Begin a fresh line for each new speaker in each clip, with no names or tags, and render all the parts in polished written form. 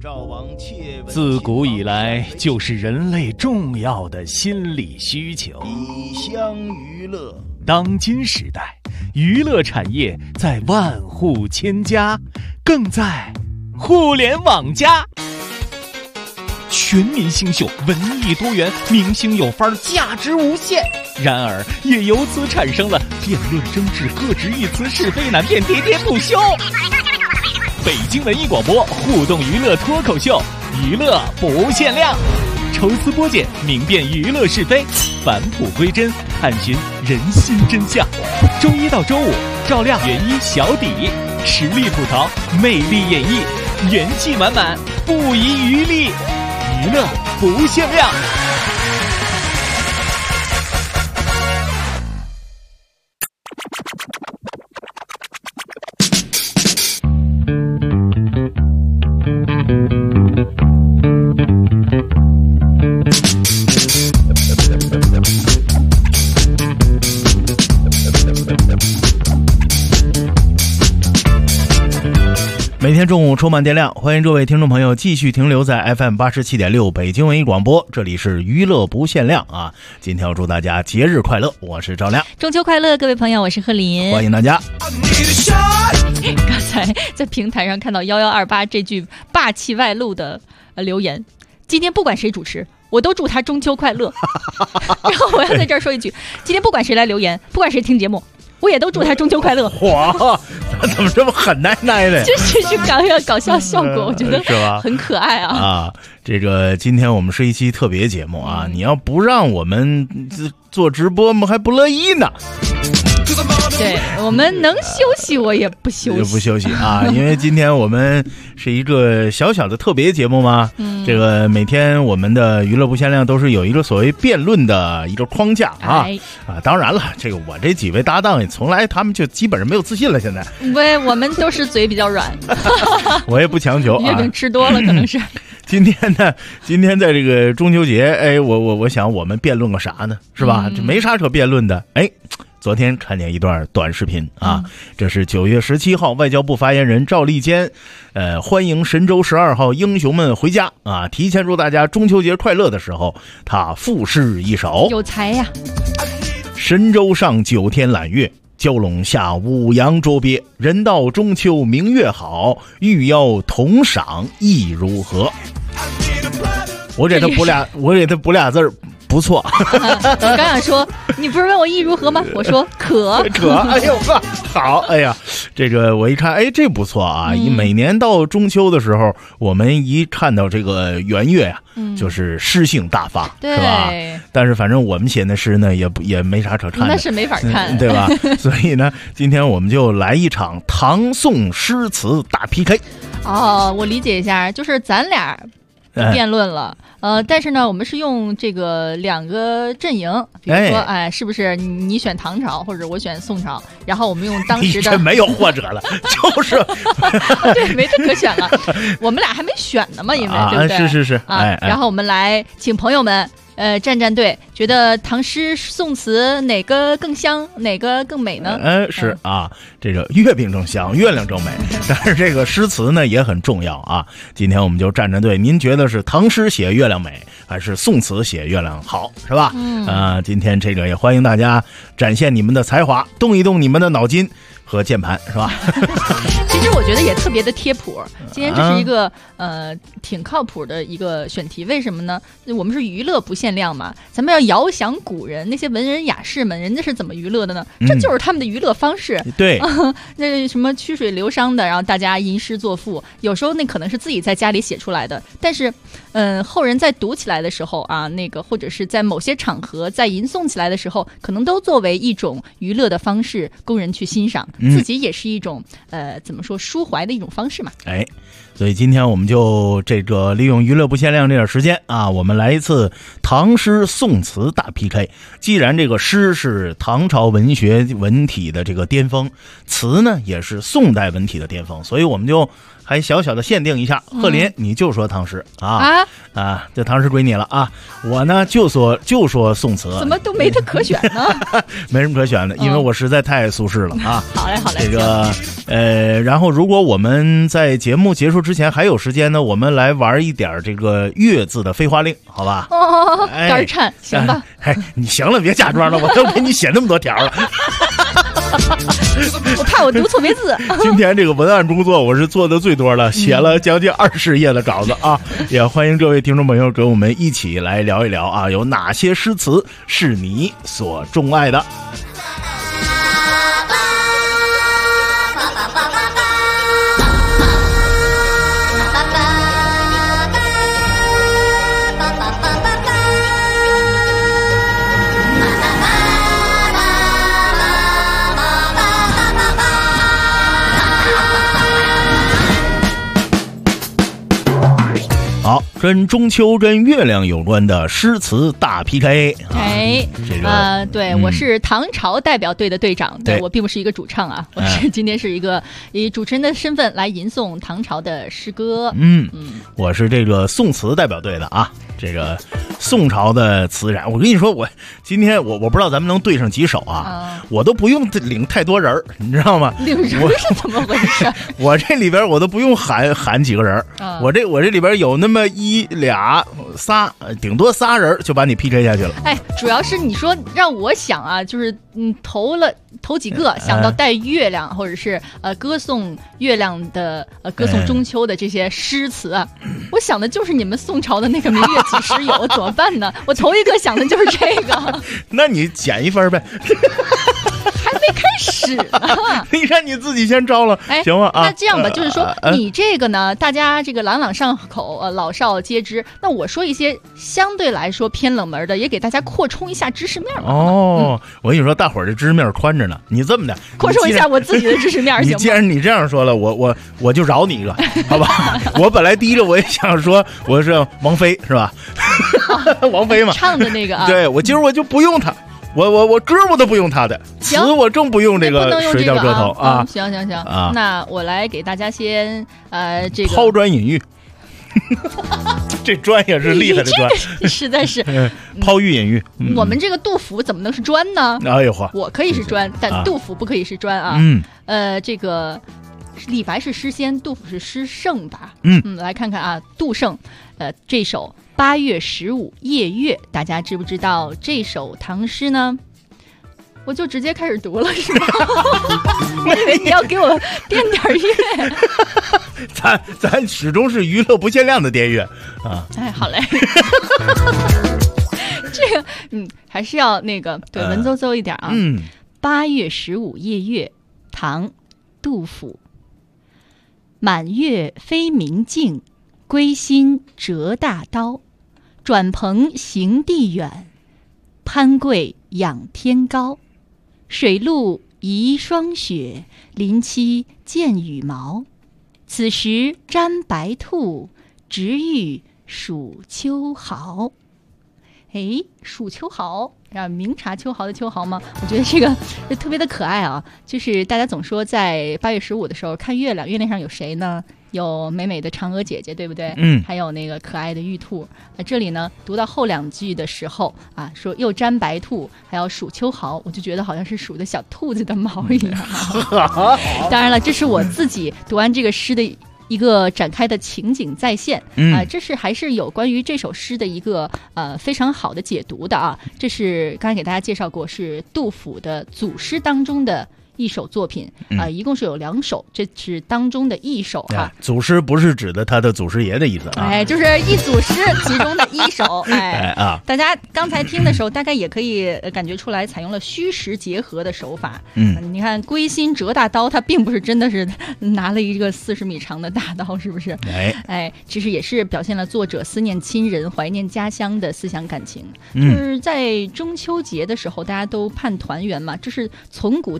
自古以来就是人类重要的心理需求。
以乡娱乐。
当今时代，娱乐产业在万户千家，更在互联网加。全民新秀，文艺多元，明星有范儿，价值无限。然而，也由此产生了辩论争执、各执一词、是非难辨、喋喋不休。北京文艺广播互动娱乐脱口秀，娱乐不限量，抽丝剥茧，明辨娱乐是非，返璞归真，探寻人心真相。周一到周五，照亮原一小底，实力吐槽，魅力演绎，元气满满，不遗余力，娱乐不限量。
每天中午充满电量，欢迎各位听众朋友继续停留在 FM87.6 北京文艺广播，这里是娱乐不限量啊！今天要祝大家节日快乐，我是赵亮。
中秋快乐，各位朋友，我是贺林，
欢迎大家。
刚才在平台上看到1128这句霸气外露的留言，今天不管谁主持，我都祝他中秋快乐。然后我要在这儿说一句，今天不管谁来留言，不管谁听节目，我也都祝他中秋快乐。
哇，怎么这么狠奶奶的？
这是搞笑效果，我觉得
是吧？
很可爱啊！
啊，这个今天我们是一期特别节目啊，你要不让我们做直播，我们还不乐意呢。
对，我们能休息，我也不休息，
不休息啊！因为今天我们是一个小小的特别节目嘛，这个每天我们的娱乐不限量都是有一个所谓辩论的一个框架啊啊！当然了，这个我这几位搭档也从来他们就基本上没有自信了，现在
我们都是嘴比较软，
我也不强求啊，
月饼吃多了可能是。
今天在这个中秋节，哎，我想我们辩论个啥呢？是吧？这没啥可辩论的，哎。昨天看见一段短视频啊，这是9月17号外交部发言人赵立坚，欢迎神舟12号英雄们回家啊，提前祝大家中秋节快乐的时候，他赋诗一首，
有才呀！
神舟上9天揽月，蛟龙下五洋捉鳖，人到中秋明月好，欲邀同赏意如何？我给他补俩字儿。不错，
我刚想说，你不是问我意如何吗？我说可，
哎呦呵，好，哎呀，这个我一看，哎，这不错啊！每年到中秋的时候，我们一看到这个圆月呀，就是诗性大发，是吧？但是反正我们写的诗呢，也没啥可看的，
那是没法看，
对吧？所以呢，今天我们就来一场唐宋诗词大 PK。
哦，我理解一下，就是咱俩辩论了。但是呢，我们是用这个两个阵营，比如说，是不是你选唐朝，或者我选宋朝，然后我们用当时的，
你这没有或者了，就是
对，没得可选了，我们俩还没选呢嘛，因为对不对？
是
啊，然后我们来请朋友们。站队，觉得唐诗宋词哪个更香，哪个更美呢？
是啊，这个月饼正香，月亮正美，但是这个诗词呢也很重要啊。今天我们就站队，您觉得是唐诗写月亮美，还是宋词写月亮好，是吧？今天这个也欢迎大家展现你们的才华，动一动你们的脑筋和键盘，是吧？
其实我觉得也特别的贴谱。今天这是一个挺靠谱的一个选题，为什么呢？我们是娱乐不限量嘛，咱们要遥想古人那些文人雅士们，人家是怎么娱乐的呢？这就是他们的娱乐方式。
对，
那什么曲水流觞的，然后大家吟诗作赋，有时候那可能是自己在家里写出来的，但是后人在读起来的时候啊，那个或者是在某些场合在吟诵起来的时候，可能都作为一种娱乐的方式供人去欣赏，自己也是一种怎么说抒怀的一种方式嘛。
哎，所以今天我们就这个利用娱乐不限量这点时间啊，我们来一次唐诗宋词大 PK。既然这个诗是唐朝文学文体的这个巅峰，词呢也是宋代文体的巅峰，所以我们就还小小的限定一下，贺林你就说唐诗这唐诗归你了啊！我呢就说宋词，
怎么都没得可选呢？
没什么可选的，因为我实在太爱苏轼了啊。
好嘞，
这个然后如果我们在节目结束之前还有时间呢，我们来玩一点这个月字的废话令，好吧？
肝颤，行吧？
你行了，别假装了，我都给你写那么多条了。
我怕我读错别字。
今天这个文案工作我是做的最多了，写了将近20页的稿子啊！也欢迎各位听众朋友跟我们一起来聊一聊啊，有哪些诗词是你所钟爱的？好，跟中秋跟月亮有关的诗词大 PK。这个
对，我是唐朝代表队的队长，
对，
我并不是一个主唱啊，我是今天是以主持人的身份来吟诵唐朝的诗歌。
我是这个宋词代表队的啊，这个宋朝的词人。我跟你说，我今天我不知道咱们能对上几首啊，我都不用领太多人，你知道吗？
领人是怎么回事？
我这里边我都不用喊几个人，我这里边有那么1、2、3，顶多仨人就把你 PK 下去了。
主要是你说让我想啊，就是头几个想到带月亮，或者是歌颂月亮的歌颂中秋的这些诗词啊，我想的就是你们宋朝的那个明月几时有，怎么办呢？我头一个想的就是这个。
那你减1分呗。
还没开始呢，
你看你自己先招了，行吗？
那这样吧，就是说你这个呢，大家这个朗朗上口，老少皆知。那我说一些相对来说偏冷门的，也给大家扩充一下知识面嘛。
我跟你说，大伙儿这知识面宽着呢。你这么的，
扩充一下我自己的知识面，行吗？
既然你这样说了，我就饶你一个，好吧？我本来第一个我也想说我是王菲，是吧？王菲嘛，
唱的那个啊。
对，我今儿我就不用她。我歌我都不用他的词，我正不用这个《水调歌头》啊。
行啊，那我来给大家先这个
抛砖引玉。这专业是厉害的专，
实在是
抛玉引玉。
我们这个杜甫怎么能是砖呢？
哎呦呵，
我可以是砖，但杜甫不可以是砖啊。这个李白是诗仙，杜甫是诗圣吧？来看看啊，杜圣这首8月15夜月，大家知不知道这首唐诗呢？我就直接开始读了，是吗？我以为你要给我垫点乐。
咱始终是娱乐不限量的电乐啊！
好嘞。这个还是要那个对文绉绉一点啊。8月15夜月，唐·杜甫。满月飞明镜，归心折大刀。转蓬行地远，攀桂仰天高。水路疑霜雪，林栖见羽毛。此时沾白兔，直欲数秋毫。数秋毫啊，明察秋毫的秋毫吗？我觉得这个特别的可爱啊。就是大家总说在8月15的时候看月亮，月亮上有谁呢？有美美的嫦娥姐姐，对不对？还有那个可爱的玉兔。这里呢，读到后2句的时候啊，说又沾白兔，还要数秋毫，我就觉得好像是数的小兔子的毛一样。当然了，这是我自己读完这个诗的一个展开的情景再现这是还是有关于这首诗的一个非常好的解读的啊。这是刚才给大家介绍过，是杜甫的组诗当中的一首作品一共是有2首，这是当中的一首哈。
祖师不是指的他的祖师爷的意思啊，
就是一组诗其中的一首。大家刚才听的时候，大概也可以感觉出来，采用了虚实结合的手法。你看归心折大刀，它并不是真的是拿了一个40米长的大刀，是不是？其实也是表现了作者思念亲人、怀念家乡的思想感情。就是在中秋节的时候，大家都盼团圆嘛，这是从古到今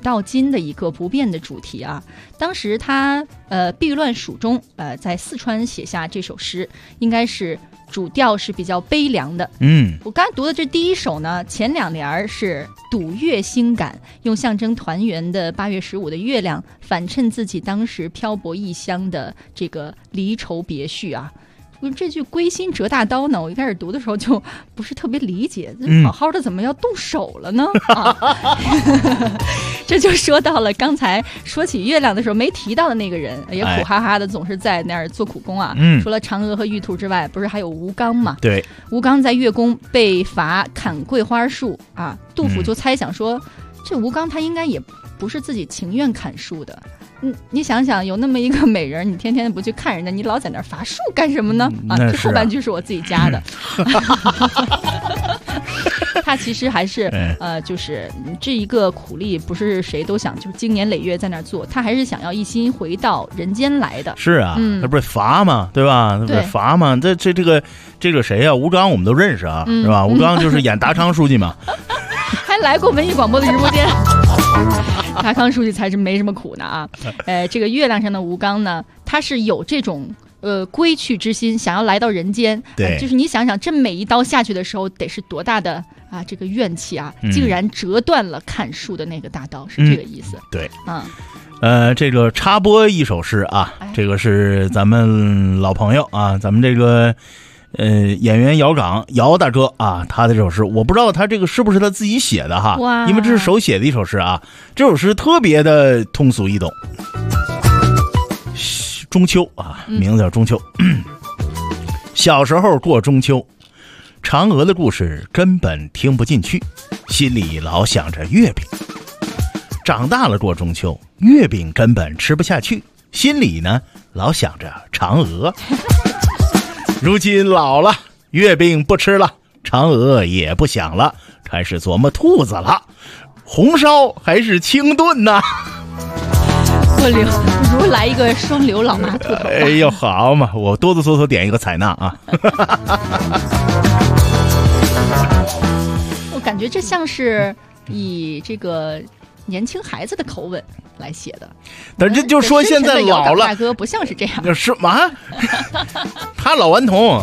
新的一个不变的主题啊。当时他避乱蜀中，在四川写下这首诗，应该是主调是比较悲凉的。我刚才读的这第一首呢，前2联是睹月心感，用象征团圆的8月15的月亮反衬自己当时漂泊异乡的这个离愁别绪啊。这句归心折大刀呢，我一开始读的时候就不是特别理解，好好的怎么要动手了呢？这就说到了刚才说起月亮的时候没提到的那个人，也苦哈哈的总是在那儿做苦工啊。除了嫦娥和玉兔之外，不是还有吴刚吗？
对，
吴刚在月宫被罚砍桂花树啊，杜甫就猜想说，这吴刚他应该也不是自己情愿砍树的。你想想，有那么一个美人，你天天不去看人家，你老在那儿伐树干什么呢？这后半句是我自己加的。他其实还是就是这一个苦力，不是谁都想就是经年累月在那儿做，他还是想要一心回到人间来的。
是啊，那不是伐嘛，对吧？那不是伐嘛？这个谁啊？吴刚我们都认识啊，是吧？吴刚就是演达昌书记嘛。
还来过文艺广播的直播间。达康书记才是没什么苦呢啊！这个月亮上的吴刚呢，他是有这种归去之心，想要来到人间。
对，
就是你想想，这每一刀下去的时候，得是多大的啊这个怨气啊，竟然折断了砍树的那个大刀，是这个意思。
对，这个插播一首诗啊，这个是咱们老朋友啊，咱们这个。演员姚刚姚大哥啊，他的这首诗我不知道他这个是不是他自己写的哈，因为这是手写的一首诗啊。这首诗特别的通俗易懂。中秋啊，名字叫中秋。小时候过中秋，嫦娥的故事根本听不进去，心里老想着月饼。长大了过中秋，月饼根本吃不下去，心里呢老想着嫦娥。如今老了，月饼不吃了，嫦娥也不想了，开始琢磨兔子了，红烧还是清炖呢？
不如来一个双流老妈兔头。
哎呦，好嘛，我哆哆嗦嗦点一个采纳啊。
我感觉这像是以这个年轻孩子的口吻来写的，
但这就说现在老了，
大哥不像是这样。
是吗？他老顽童。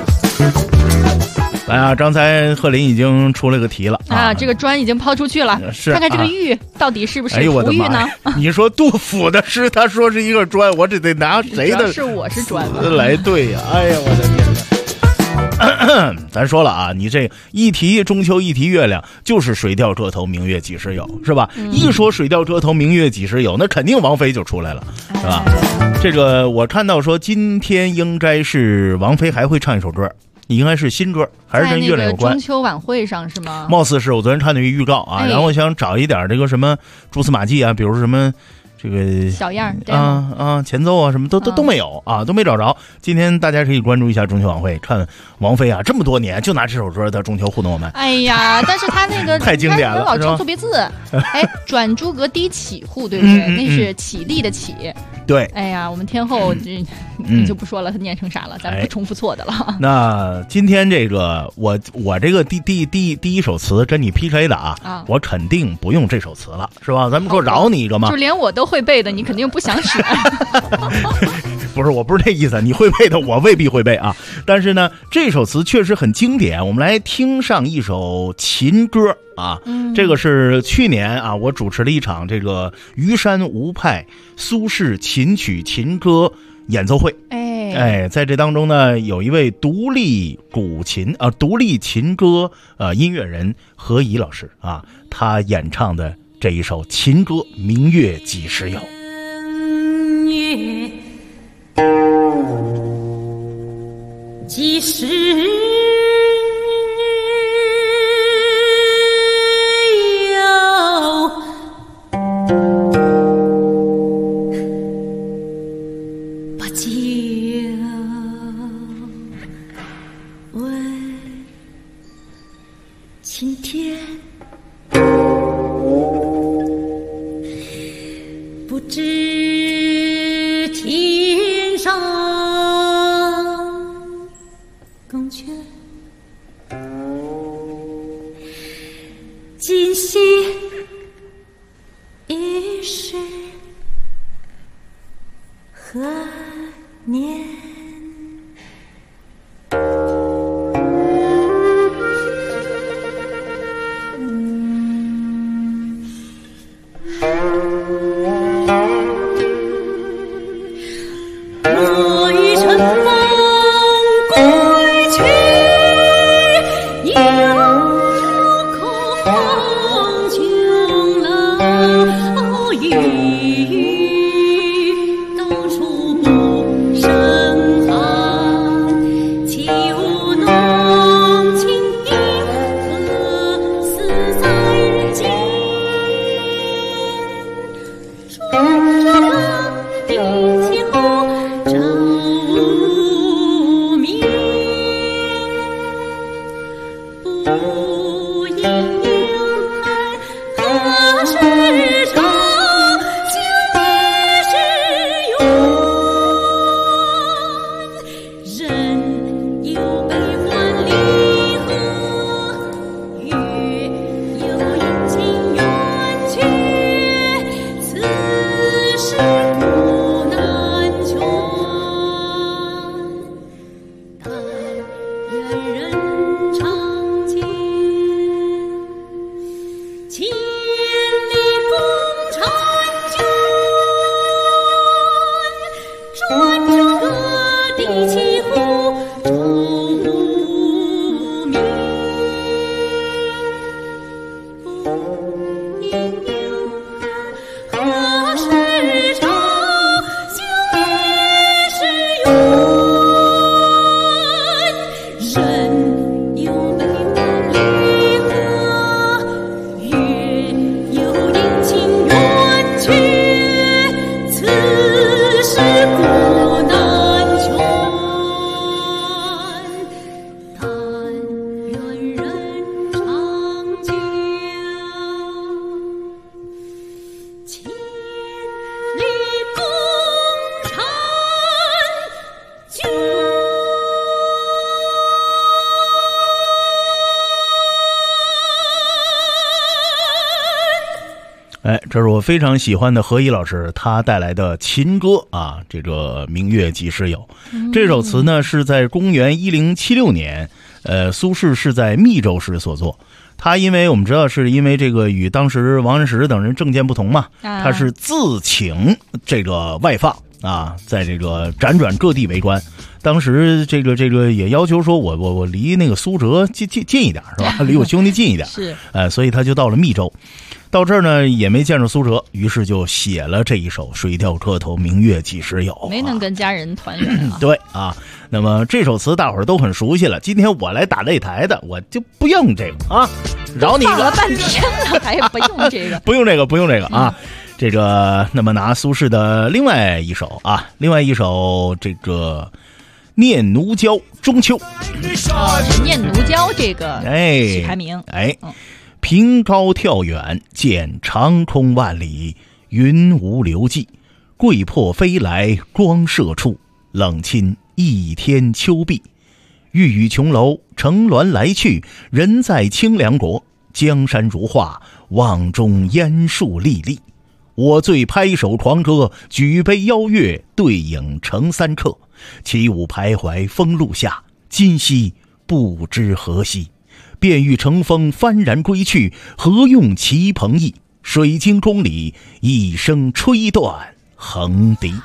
来啊，刚才贺林已经出了个题了啊，
这个砖已经抛出去了，看看这个玉到底是不是璞玉呢？
你说杜甫的诗，他说是一个砖，我只得拿谁的？
是我是砖
来对呀！哎呀，我的天哪！咱说了啊，你这一提中秋一提月亮，就是水调歌头明月几时有，是吧？一说水调歌头明月几时有，那肯定王菲就出来了，是吧？这个我看到说今天应该是王菲还会唱一首歌，应该是新歌，还是跟月亮有关？
中秋晚会上是吗？
貌似是，我昨天看那个预告啊，然后我想找一点这个什么蛛丝马迹啊，比如什么。这个
小样
前奏啊什么都没有啊，都没找着。今天大家可以关注一下中秋晚会，看王菲啊这么多年就拿这首歌的中秋互动我们。
哎呀，但是他那个
太经典了，
老抄错别字。转诸葛低起户，对不对？那是起立的起。
对。
哎呀，我们天后就不说了，他念成啥了，咱不重复错的了。
那今天这个我这个第一首词跟你 PK 的啊，我肯定不用这首词了，是吧？咱们说饶你一个嘛，
就连我都会背的，你肯定不想选。
不是，我不是这意思，你会背的我未必会背啊。但是呢，这首词确实很经典，我们来听上一首秦歌啊。这个是去年啊，我主持了一场这个虞山吴派苏轼琴曲琴歌演奏会。在这当中呢，有一位独立琴歌音乐人何以老师啊，他演唱的这一首秦歌《明月几时有》。
几时有？把酒问青天，不知天上宫阙。 一壶愁无眠。不应流汗何时长，休也是缘。人有悲欢离合，月有阴晴圆缺，此事古难全。但愿人长久，千里共婵娟。
哎，这是我非常喜欢的何以老师他带来的情歌啊，这个明月几时有。这首词呢是在公元1076年，苏轼是在密州时所作。他因为我们知道是因为这个与当时王安石等人政见不同嘛，他是自请这个外放啊，在这个辗转各地为官。当时这个也要求说我离那个苏辙近一点是吧？离我兄弟近一点。
是，
所以他就到了密州。到这儿呢也没见着苏辙，于是就写了这一首《水调歌头·明月几时有》。
没能跟家人团圆啊。
对啊，那么这首词大伙儿都很熟悉了。今天我来打擂台的，我就不用这个啊，饶你一个。
放了半天了，还不用这个？
不用这个啊。这个，那么拿苏轼的另外一首这个《念奴娇·中秋》。
念奴娇这个起排名。
凭高眺远，见长空万里，云无留迹。桂魄飞来光射处，冷清一天秋碧。玉宇琼楼，乘鸾来去，人在清凉国。江山如画，望中烟树历历。我醉拍手狂歌，举杯邀月，对影成三客。起舞徘徊风露下，今夕不知何夕。便欲乘风幡然归去，何用齐朋意？水晶宫里一声吹断横笛。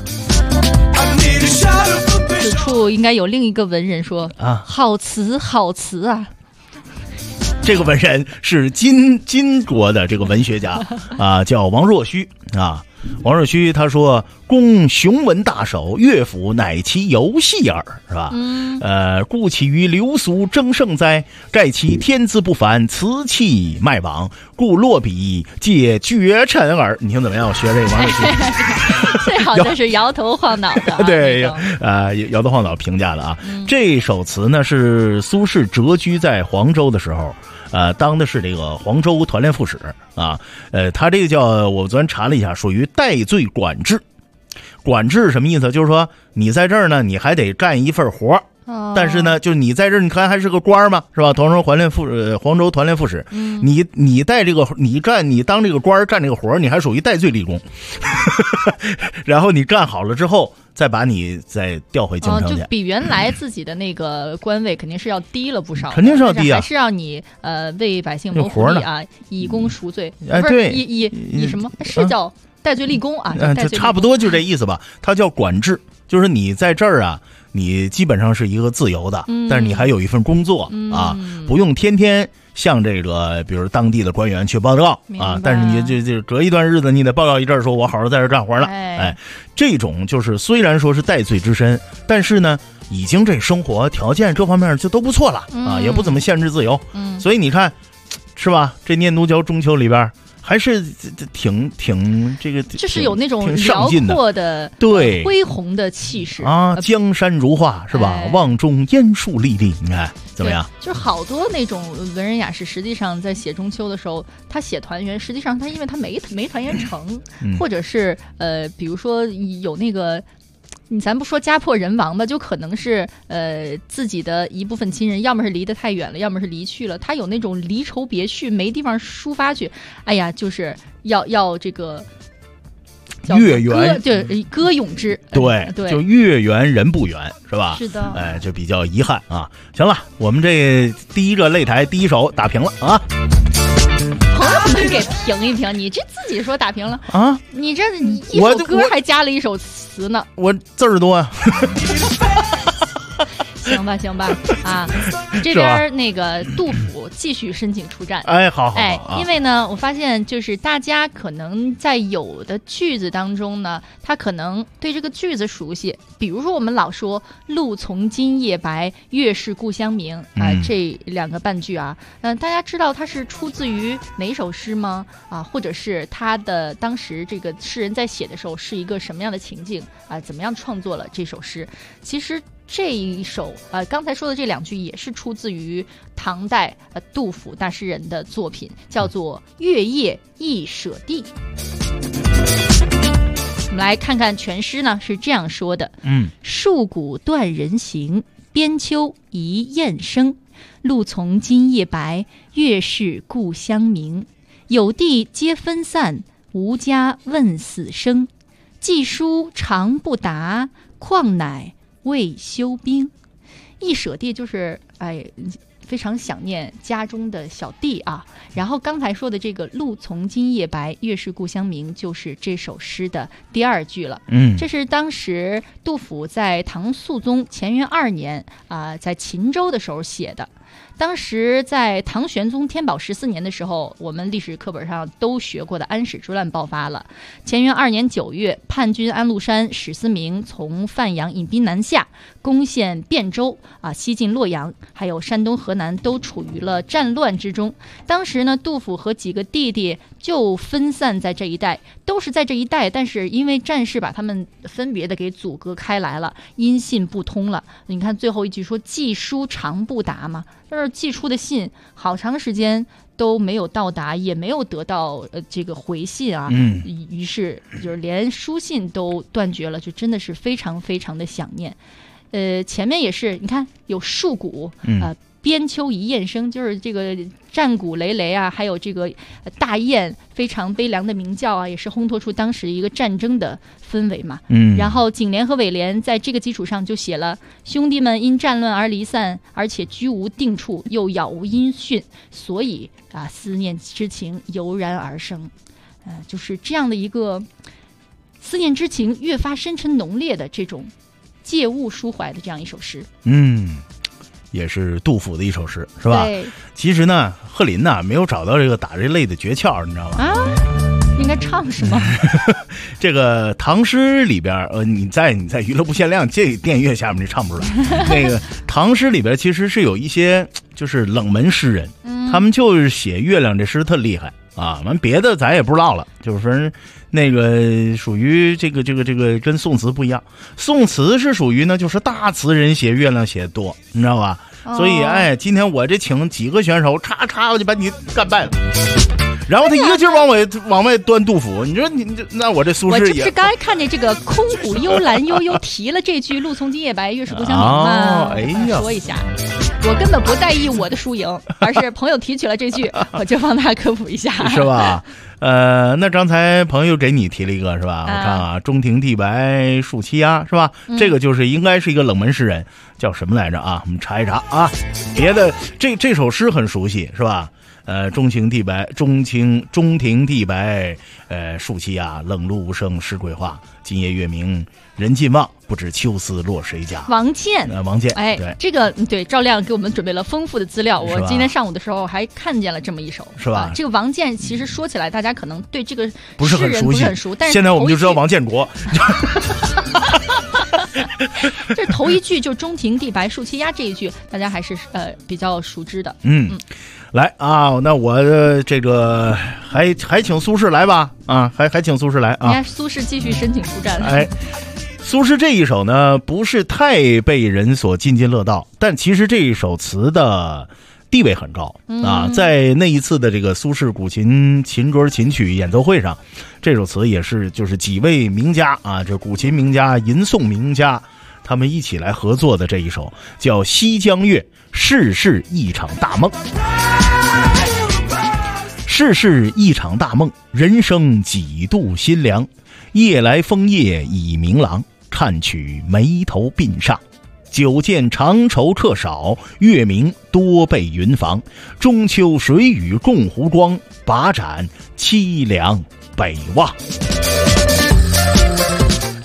此处应该有另一个文人说啊，好词好词啊。
这个文人是金国的这个文学家啊，叫王若虚啊。王若虚他说：“公雄文大首，乐府乃其游戏耳，是吧？故其于流俗争胜哉？盖其天资不凡，瓷器迈往，故落笔皆绝尘耳。”你听怎么样？我学这个王若虚，
最好就是摇头晃脑的、啊。
对，摇头晃脑评价的啊。这首词呢是苏轼谪居在黄州的时候。当的是这个黄州团练副使啊，他这个叫我昨天查了一下，属于代罪管制。管制什么意思？就是说你在这儿呢，你还得干一份活，但是呢，就是你在这儿，你看还是个官嘛，是吧？黄州团练副使，你带这个你当这个官干这个活，你还属于代罪立功。然后你干好了之后，再把你再调回京城去，
就比原来自己的那个官位肯定是要低了不少，
肯定是要低啊，
还是让你为百姓谋福利啊，以功赎罪，不是
对，
以什么是叫代罪立功啊？
就差不多就这意思吧。它叫管制，就是你在这儿啊，你基本上是一个自由的，但是你还有一份工作啊，不用天天向这个比如当地的官员去报告啊，但是你就隔一段日子你得报告一阵，说我好好在这干活了。这种就是虽然说是代罪之身，但是呢已经这生活条件各方面就都不错了啊，也不怎么限制自由。所以你看是吧，这念奴娇中秋里边还是挺这个，
就是有那种辽阔的
对
恢宏的气势
啊，江山如画是吧？望中烟树历历，你看怎么样？
就是好多那种文人雅士，实际上在写中秋的时候，他写团圆，实际上他因为他没团圆成，或者是比如说有那个。咱不说家破人亡吧，就可能是自己的一部分亲人，要么是离得太远了，要么是离去了，他有那种离愁别绪，没地方抒发去，哎呀，就是要这个
月圆，
对，歌咏之，
对，就月圆人不圆，是吧？
是的，
就比较遗憾啊。行了，我们这第一个擂台第一手打平了啊。
朋友们给评一评，你这自己说打平了
啊？
你这一首歌还加了一首词呢，
我字儿多呀。
行吧，行吧，啊，这边那个杜甫继续申请出战。
哎，好，
因为呢，我发现就是大家可能在有的句子当中呢，他可能对这个句子熟悉，比如说我们老说“露从今夜白，月是故乡明”啊，这两个半句啊，大家知道它是出自于哪首诗吗？啊，或者是他的当时这个诗人在写的时候是一个什么样的情境啊？怎么样创作了这首诗？其实这一首刚才说的这两句也是出自于唐代杜甫大诗人的作品，叫做《月夜忆舍弟》。我们来看看全诗呢，是这样说的：戍鼓断人行，边秋一雁声。露从今夜白，月是故乡明。有地皆分散，无家问死生。寄书长不达，况乃未休兵。忆舍弟就是非常想念家中的小弟啊。然后刚才说的这个露从今夜白，月是故乡明，就是这首诗的第二句了。这是当时杜甫在唐肃宗乾元2年在秦州的时候写的。当时在唐玄宗天宝14年的时候，我们历史课本上都学过的安史之乱爆发了。乾元2年9月，叛军安禄山、史思明从范阳引兵南下，攻陷汴州西进洛阳，还有山东、河南都处于了战乱之中。当时呢，杜甫和几个弟弟就分散在这一带，都是在这一带，但是因为战事把他们分别的给阻隔开来了，音信不通了。你看最后一句说寄书长不达嘛，就是寄出的信好长时间都没有到达，也没有得到这个回信啊。于是就是连书信都断绝了，就真的是非常非常的想念。前面也是你看有戍鼓边秋一雁声，就是这个战鼓擂擂啊，还有这个大雁非常悲凉的鸣叫啊，也是烘托出当时一个战争的氛围嘛。然后颈联和尾联在这个基础上就写了：兄弟们因战乱而离散，而且居无定处，又杳无音讯，所以思念之情油然而生。就是这样的一个思念之情越发深沉浓烈的这种借物抒怀的这样一首诗。
也是杜甫的一首诗，是吧？
对。
其实呢，贺林呢没有找到这个打这类的诀窍，你知道吗？
应该唱是吗？
这个唐诗里边，你在娱乐不限量这电乐下面你唱不出来。那个唐诗里边其实是有一些就是冷门诗人，他们就是写月亮这诗特厉害啊。完别的咱也不知道了，就是说那个属于这个跟宋词不一样，宋词是属于呢就是大词人写月亮写多，你知道吧？所以今天我这请几个选手，嚓我就把你干败了。然后他一个劲儿往外端杜甫，你说那我这苏轼也，
我就是刚才看见这个空谷幽兰悠悠提了这句露从今夜白，月是故乡明嘛，说一下。我根本不在意我的输赢，而是朋友提起了这句，我就帮他科普一下，
是吧？那刚才朋友给你提了一个是吧？我看中庭地白树栖鸦是吧？这个就是应该是一个冷门诗人，叫什么来着啊？我们查一查啊。别的这首诗很熟悉是吧？中庭地白，中庭地白，树栖鸦，冷露无声湿桂花。今夜月明人尽望，不知秋思落谁家。
王建，
对，
这个对赵亮给我们准备了丰富的资料。我今天上午的时候还看见了这么一首，是吧？这个王建其实说起来，大家可能对这个
不是很
熟，但是
现在我们就知道王建国。
这头一句就中庭地白树栖鸦这一句，大家还是比较熟知的。
来啊，那我这个还请苏轼来吧啊，还请苏轼来啊。
你看苏轼继续申请出战了。
苏轼这一首呢不是太被人所津津乐道，但其实这一首词的地位很高啊，在那一次的这个苏轼古琴歌琴曲演奏会上，这首词也是就是几位名家啊，这古琴名家、吟诵名家，他们一起来合作的这一首叫《西江月》，世事一场大梦。世事一场大梦，人生几度心凉。夜来风叶已明朗，看取眉头鬓上。久见长愁客少，月明多被云妨。中秋水雨共湖光，把盏凄凉北望。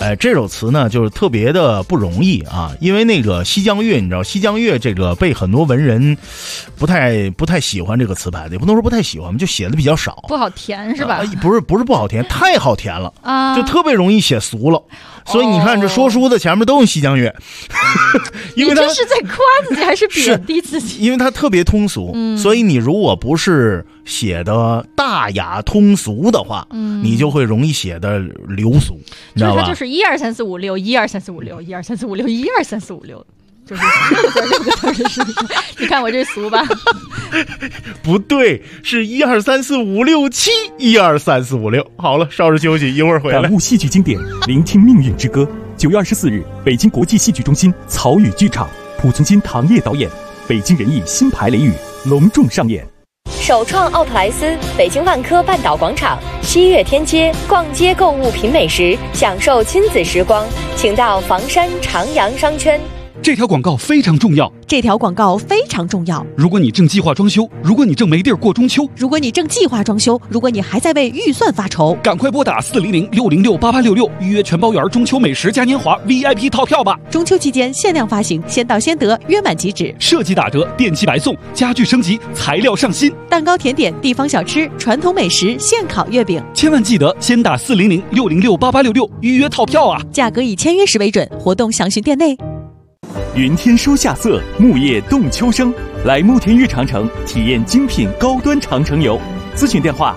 这首词呢就是特别的不容易啊，因为那个西江月，你知道西江月这个被很多文人不太喜欢这个词牌的，也不能说不太喜欢，就写的比较少，
不好填是吧？
不是不好填，太好填了
啊，
就特别容易写俗了。所以你看这说书的前面都用西江月，因为
你这是在夸自己还是贬低自己？
因为它特别通俗，所以你如果不是写的大雅通俗的话，你就会容易写的流俗，你知道吧？
就是1 2 3 4 5 6 1 2 3 4 5 6 1 2 3 4 5 6 1 2 3 4 5 6，就是6个字的事情。你看我这俗吧？
不对，是1 2 3 4 5 6 7 1 2 3 4 5 6。好了，稍事休息，一会儿回来。
感悟戏剧经典，聆听命运之歌。9月24日，北京国际戏剧中心草语剧场，濮存昕、唐烨导演，北京人艺新排《雷雨》隆重上演。
首创奥特莱斯，北京万科半岛广场7月天街，逛街购物品美食，享受亲子时光，请到房山长阳商圈。
这条广告非常重要。
这条广告非常重要。
如果你正计划装修，如果你正没地儿过中秋，
如果你正计划装修，如果你还在为预算发愁，
赶快拨打400-606-8866预约全包园中秋美食嘉年华 VIP 套票吧！
中秋期间限量发行，先到先得，约满即止。
设计打折，电器白送，家具升级，材料上新，
蛋糕、甜点、地方小吃、传统美食、现烤月饼。
千万记得先打400-606-8866预约套票啊！
价格以签约时为准，活动详询店内。
云天收夏色，木叶动秋声。来慕田峪长城，体验精品高端长城游。咨询电话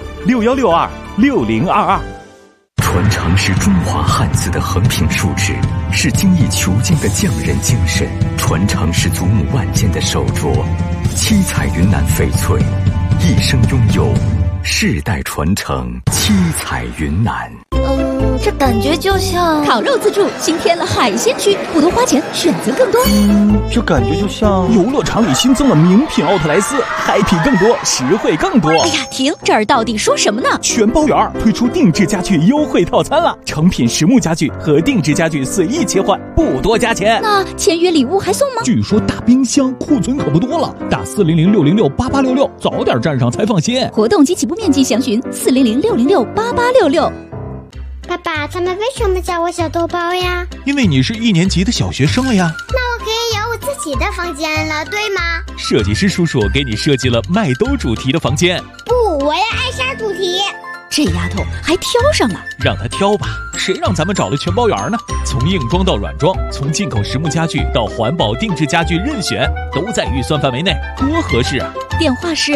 61626022。
传承是中华汉字的横平竖直，是精益求精的匠人精神；传承是祖母万件的手镯，七彩云南翡翠，一生拥有，世代传承，七彩云南。
这感觉就像
烤肉自助新添了海鲜区，不多花钱，选择更多。
这感觉就像
游乐场里新增了名品奥特莱斯，happy更多，实惠更多。
哎呀，停！这儿到底说什么呢？
全包园推出定制家具优惠套餐了，成品实木家具和定制家具随意切换，不多加钱。
那签约礼物还送吗？
据说大冰箱库存可不多了，打400-606-8866，早点站上才放心。
活动及起步面积详询400-606-8866。
爸爸，他们为什么叫我小豆包呀？
因为你是1年级的小学生了呀。
那我可以有我自己的房间了，对吗？
设计师叔叔给你设计了麦兜主题的房间。
不，我要艾莎主题。
这丫头还挑上了，
让她挑吧，谁让咱们找了全包园呢？从硬装到软装，从进口实木家具到环保定制家具，任选，都在预算范围内，多合适啊！
电话是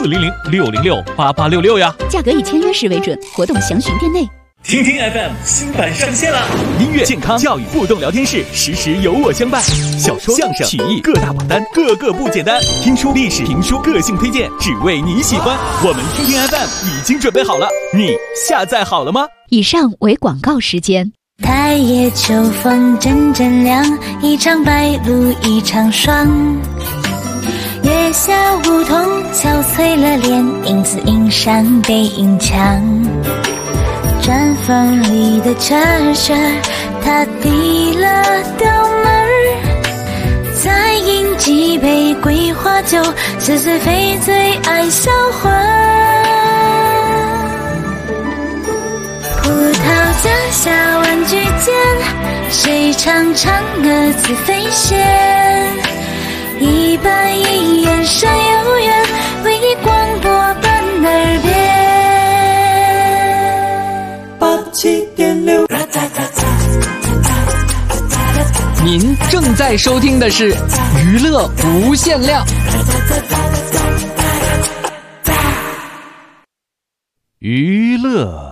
400-606-8866呀。
价格以签约时为准，活动详询店内。
听听 FM 新版上线了，音乐、健康、教育互动聊天室，时时有我相伴。小说、相声、曲艺各大榜单，个个不简单。听书、历史、评书，个性推荐，只为你喜欢。我们听听 FM 已经准备好了，你下载好了吗？
以上为广告时间。
太夜秋风阵阵凉，一场白露一场霜。月下梧桐憔悴了脸，影子映上背影墙。毡房里的车车，他递了刀门儿，再饮几杯桂花酒，似是非醉爱销魂。葡萄架下玩具间，谁唱嫦娥自飞仙？一板一眼山有缘，为你广播伴耳边。87.6，
您正在收听的是娱乐无限量。
娱乐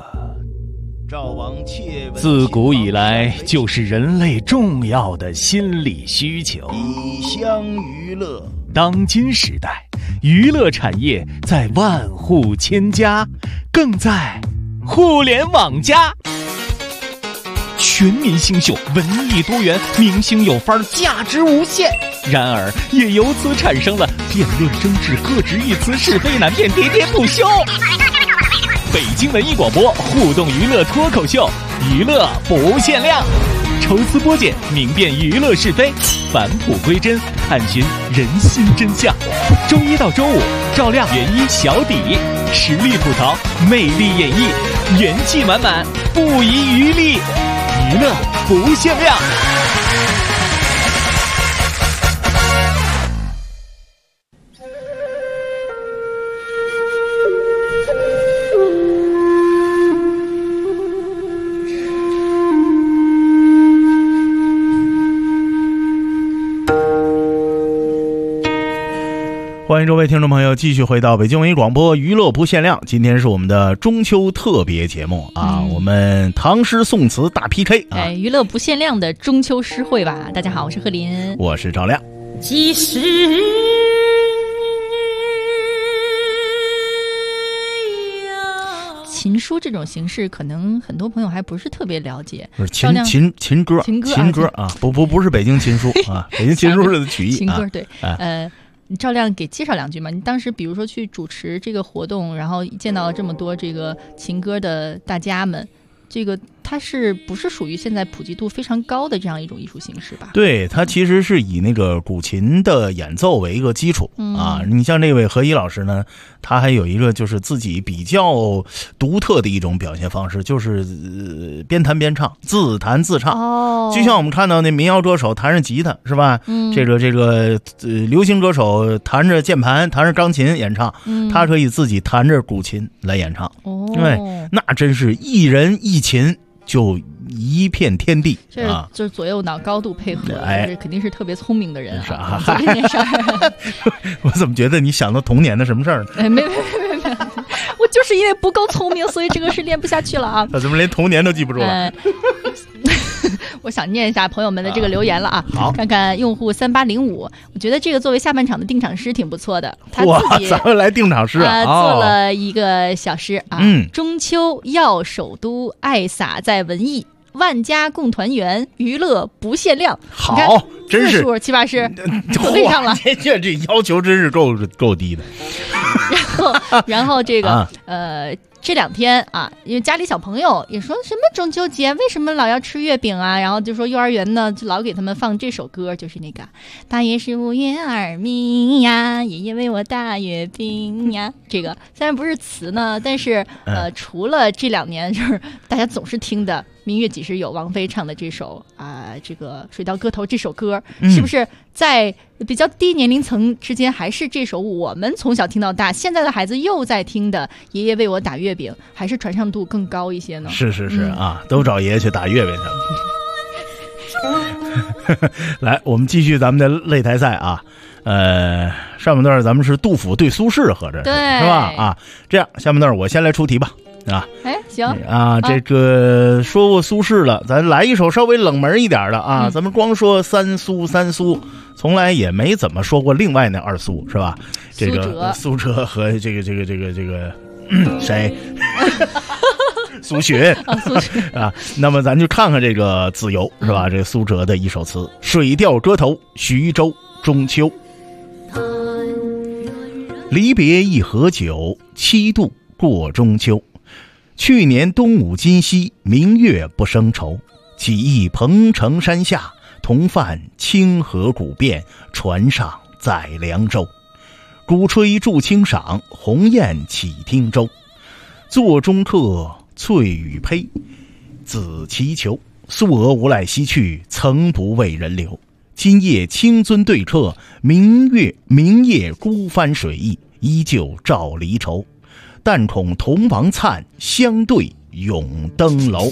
自古以来就是人类重要的心理需求。
以乡娱乐，
当今时代，娱乐产业在万户千家，更在互联网加。全民星秀，文艺多元，明星有范儿，价值无限。然而也由此产生了辩论争执，各执一词，是非难辨，喋喋不休。北京文艺广播互动娱乐脱口秀，娱乐不限量，抽丝剥茧，明辨娱乐是非，返璞归真，探寻人心真相。周一到周五，赵亮、袁一、小底，实力吐槽，魅力演绎，元气满满，不遗余力。 娱乐不限量。
欢迎各位听众朋友继续回到北京文艺广播娱乐不限量，今天是我们的中秋特别节目啊，我们唐诗宋词大 PK 啊，
娱乐不限量的中秋诗会吧。大家好，我是贺林，
我是赵亮。
几时
琴书这种形式，可能很多朋友还不是特别了解。
不是琴歌啊，不是北京琴书啊，北京琴书是曲艺
琴歌对，你照亮给介绍两句嘛？你当时比如说去主持这个活动，然后见到了这么多这个琴歌的大家们，这个它是不是属于现在普及度非常高的这样一种艺术形式吧？
对，它其实是以那个古琴的演奏为一个基础啊。你像这位何一老师呢，他还有一个就是自己比较独特的一种表现方式，就是边弹边唱，自弹自唱。哦，就像我们看到那民谣歌手弹着吉他是吧？这个流行歌手弹着键盘、弹着钢琴演唱，他可以自己弹着古琴来演唱。哦，对，那真是一人一琴。就一片天地，
这就是左右脑高度配合，这肯定是特别聪明的人
啊！这件事儿，我怎么觉得你想到童年的什么事儿呢？
没，我就是因为不够聪明，所以这个是练不下去了啊！
他怎么连童年都记不住了？
我想念一下朋友们的这个留言了啊！
好，
看看用户3805，我觉得这个作为下半场的定场诗挺不错的。他自己
咱们来定场诗啊，
做了一个小诗啊。中秋耀首都，爱洒在文艺，万家共团圆，娱乐不限量。
好，真是
7、8诗都对上了。
这要求真是够低的。
然后这个这2天啊，因为家里小朋友也说什么中秋节为什么老要吃月饼啊，然后就说幼儿园呢就老给他们放这首歌，就是那个大爷是5月2明呀，爷爷为我打月饼呀。这个虽然不是词呢，但是除了这2年就是大家总是听的明月几时有，王菲唱的这首这个水调歌头这首歌，是不是在比较低年龄层之间还是这首我们从小听到大，现在的孩子又在听的爷爷为我打月饼，还是传唱度更高一些呢？是
啊，都找爷爷去打月饼去了。来，我们继续咱们的擂台赛啊。上半段咱们是杜甫对苏轼，合着是吧？啊，这样下半段我先来出题吧。啊，
行
啊，这个说过苏轼了，咱来一首稍微冷门一点的啊。咱们光说三苏，从来也没怎么说过另外那2苏，是吧？这个苏辙和这个谁？苏洵啊，那么咱就看看这个子由是吧？这个苏辙的一首词《水调歌头·徐州中秋》。离别一盒酒，7度过中秋。去年东吴今夕，明月不生愁。几忆彭城山下，同泛清河古汴，船上载凉州。鼓吹助清赏，鸿雁起汀洲。座中客，翠羽呸，紫旗裘。苏俄无赖西去，曾不为人留。今夜清尊对客，明夜孤帆水翼，依旧照离愁。但恐同王粲，相对永登楼。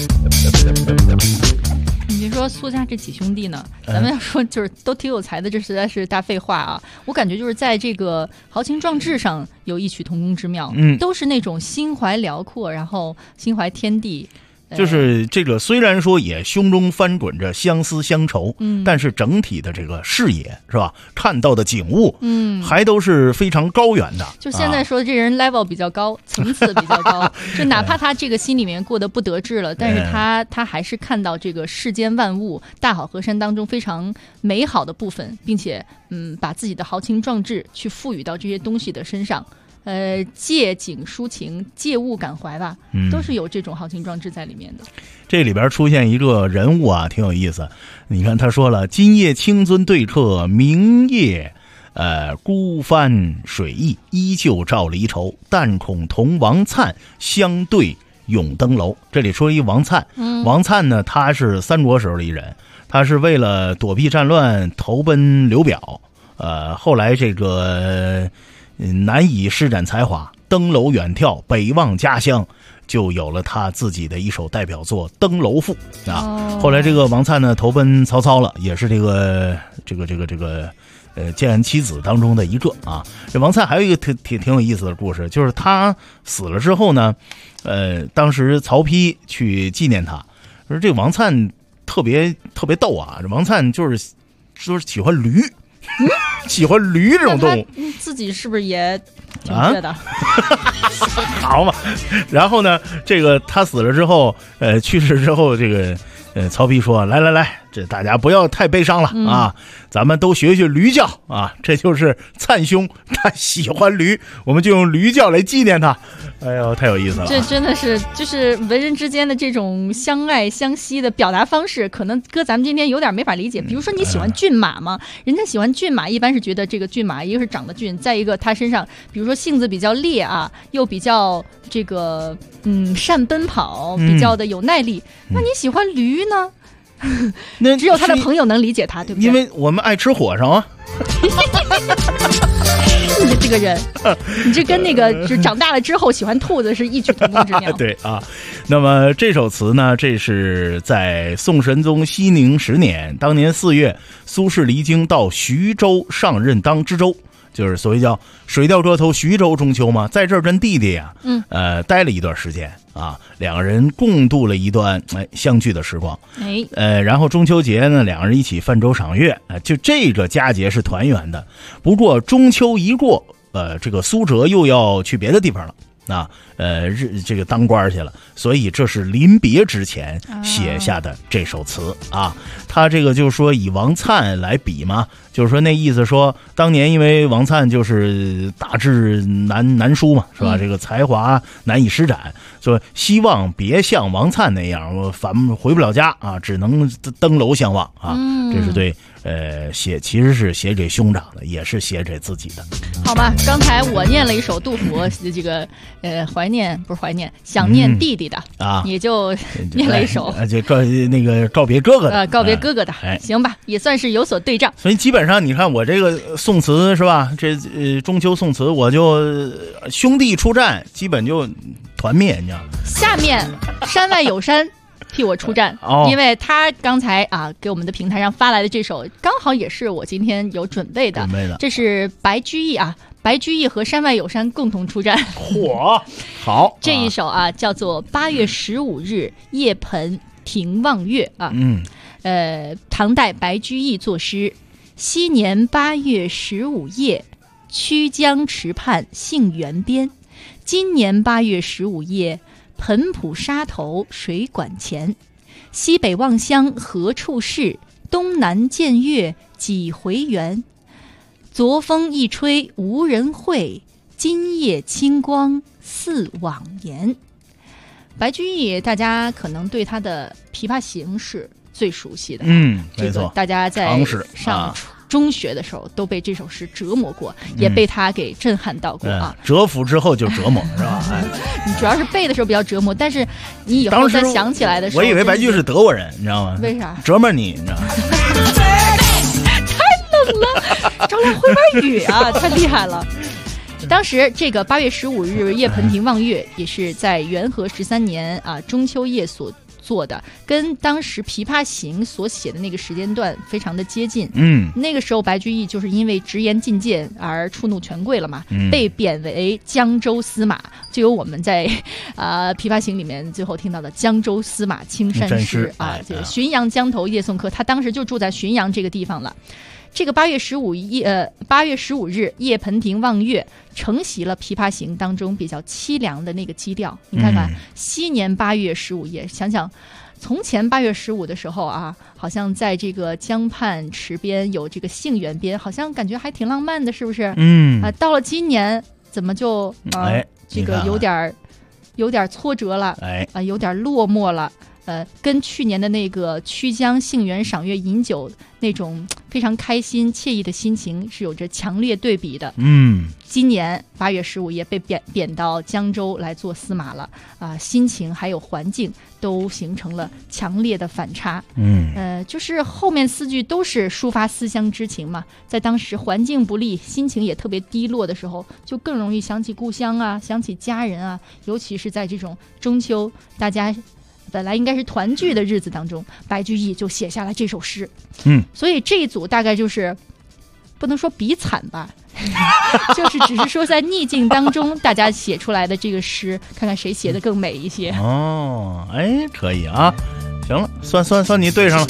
你说苏家这几兄弟呢，咱们要说就是都挺有才的，这实在是大废话啊！我感觉就是在这个豪情壮志上有异曲同工之妙，都是那种心怀辽阔，然后心怀天地。
就是这个虽然说也胸中翻滚着相思乡愁，但是整体的这个视野是吧，看到的景物还都是非常高远的。
就现在说这人 level 比较高，层次比较高，就哪怕他这个心里面过得不得志了，但是他还是看到这个世间万物大好河山当中非常美好的部分，并且把自己的豪情壮志去赋予到这些东西的身上。借景抒情，借物感怀吧，都是有这种豪情壮志在里面的。
这里边出现一个人物啊，挺有意思。你看他说了，今夜清尊对客，明夜孤帆水翼，依旧照离愁。但恐同王粲，相对永登楼。这里说一王粲，王粲呢，他是三国时候的一人，他是为了躲避战乱投奔刘表，后来这个难以施展才华，登楼远眺，北望家乡，就有了他自己的一首代表作《登楼赋》啊。后来这个王粲呢投奔曹操了，也是这个建安七子当中的一个啊。这王粲还有一个挺有意思的故事，就是他死了之后呢，当时曹丕去纪念他，说这个王粲特别逗啊，这王粲就是喜欢驴。喜欢驴这种动物，
自己是不是也挺倔的？
好嘛，然后呢，这个他死了之后，去世之后，这个曹丕说：“来，这大家不要太悲伤了啊，咱们都学学驴叫啊，这就是粲兄他喜欢驴，我们就用驴叫来纪念他。”哎呦，太有意思了！
这真的是就是文人之间的这种相爱相惜的表达方式，可能搁咱们今天有点没法理解。比如说你喜欢骏马吗？人家喜欢骏马，一般是觉得这个骏马一个是长得俊，再一个他身上，比如说性子比较烈啊，又比较这个善奔跑，比较的有耐力。那你喜欢驴呢？那只有他的朋友能理解他，对不对？
因为我们爱吃火烧啊。
你这个人，你这跟那个就是长大了之后喜欢兔子是异曲同工之妙。
对啊，那么这首词呢，这是在宋神宗熙宁10年，当年4月，苏轼离京到徐州上任当知州，就是所谓叫水调歌头徐州中秋嘛，在这儿跟弟弟呀，待了一段时间啊，两个人共度了一段相聚的时光。然后中秋节呢，两个人一起泛舟赏月，就这个佳节是团圆的。不过中秋一过，这个苏辙又要去别的地方了。这个当官去了，所以这是临别之前写下的这首词啊。他这个就是说以王粲来比嘛，就是说那意思说，当年因为王粲就是大志难书嘛，是吧？这个才华难以施展，所以希望别像王粲那样，我回不了家啊，只能登楼相望啊。这是对其实是写给兄长的，也是写给自己的。
好吧，刚才我念了一首杜甫这个想念弟弟的啊，也就念了一首
就告别哥哥的
告别哥哥的，行吧，也算是有所对仗。
所以基本上你看我这个宋词是吧？这中秋宋词我就兄弟出战，基本就团灭，你知道。
下面山外有山替我出战，因为他刚才给我们的平台上发来的这首，刚好也是我今天有准备的。这是白居易白居易和山外有山共同出战。
嚯，好！
这一首叫做8月15日夜盆庭望月啊。唐代白居易作诗：昔年8月15夜，曲江池畔杏园边。今年8月15夜，盆浦沙头水馆前。西北望乡何处是？东南见月几回圆？昨风一吹无人会，今夜清光似往年。白居易大家可能对他的《琵琶行》是最熟悉的，
没错，
大家在上中学的时候都被这首诗折磨过，也被他给震撼到过啊！
折服之后就折磨，是吧？
你主要是背的时候比较折磨，但是你以后再想起来的时候，
我以为白居易是德国人，你知道吗？
为啥？
折磨你知道吗？
太冷了，张亮会玩语啊，太厉害了！当时这个8月15日夜盆庭望月，也是在元和13年中秋夜所做的，跟当时《琵琶行》所写的那个时间段非常的接近。那个时候白居易就是因为直言进谏而触怒权贵了嘛，被贬为江州司马，就有我们在《琵琶行》里面最后听到的江州司马青衫湿就是浔阳江头夜送客，他当时就住在浔阳这个地方了。这个8月15日夜盆庭望月，承袭了《琵琶行》当中比较凄凉的那个基调。你看看，昔年8月15夜，想想从前8月15的时候好像在这个江畔池边有这个杏园边，好像感觉还挺浪漫的，是不是？到了今年怎么就这个有点挫折了，有点落寞了。 跟去年的那个曲江杏园赏月饮酒那种非常开心惬意的心情是有着强烈对比的。今年8月15也被贬到江州来做司马了心情还有环境都形成了强烈的反差。就是后面4句都是抒发思乡之情嘛，在当时环境不利，心情也特别低落的时候，就更容易想起故乡啊，想起家人啊，尤其是在这种中秋大家本来应该是团聚的日子当中，白居易就写下了这首诗。所以这一组大概就是不能说比惨吧就是只是说在逆境当中大家写出来的这个诗，看看谁写的更美一些。
可以啊，行了，算你对上了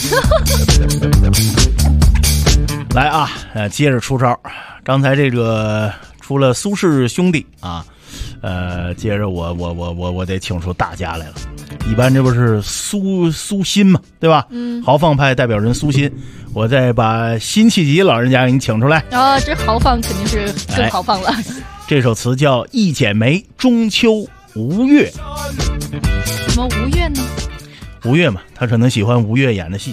来啊，接着出招。刚才这个出了苏轼兄弟啊，接着我得请出大家来了。一般这不是苏辛嘛，对吧？豪放派代表人苏辛，我再把辛弃疾老人家给你请出来。
这豪放肯定是更豪放了。
这首词叫《一剪梅·中秋吴越》。
什么吴越呢？
吴越嘛，他可能喜欢吴越演的戏。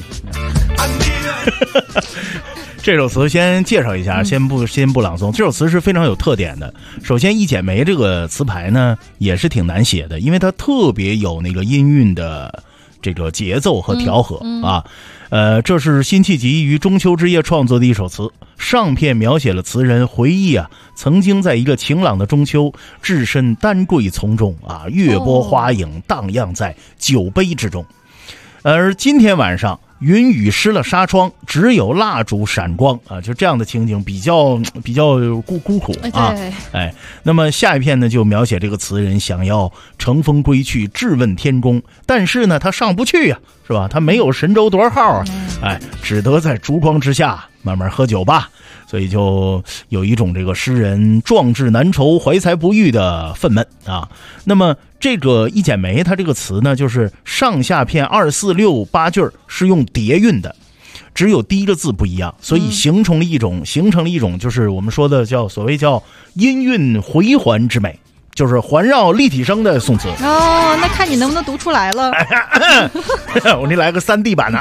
这首词先介绍一下，先不朗诵。这首词是非常有特点的。首先，《一剪梅》这个词牌呢，也是挺难写的，因为它特别有那个音韵的这个节奏和调和啊。这是辛弃疾于中秋之夜创作的一首词，上片描写了词人回忆曾经在一个晴朗的中秋，置身丹桂丛中月波花影荡漾在酒杯之中。而今天晚上，云雨湿了纱窗，只有蜡烛闪光就这样的情景比较孤苦那么下一片呢，就描写这个词人想要乘风归去，质问天公，但是呢他上不去是吧？他没有神州多少号只得在烛光之下慢慢喝酒吧。所以就有一种这个诗人壮志难酬怀才不遇的愤懑那么这个一剪梅它这个词呢，就是上下片2、4、6、8句是用叠韵的，只有第一个字不一样，所以形成了一种就是我们说的所谓叫音韵回环之美，就是环绕立体声的宋词。
那看你能不能读出来了
我给你来个3D 版的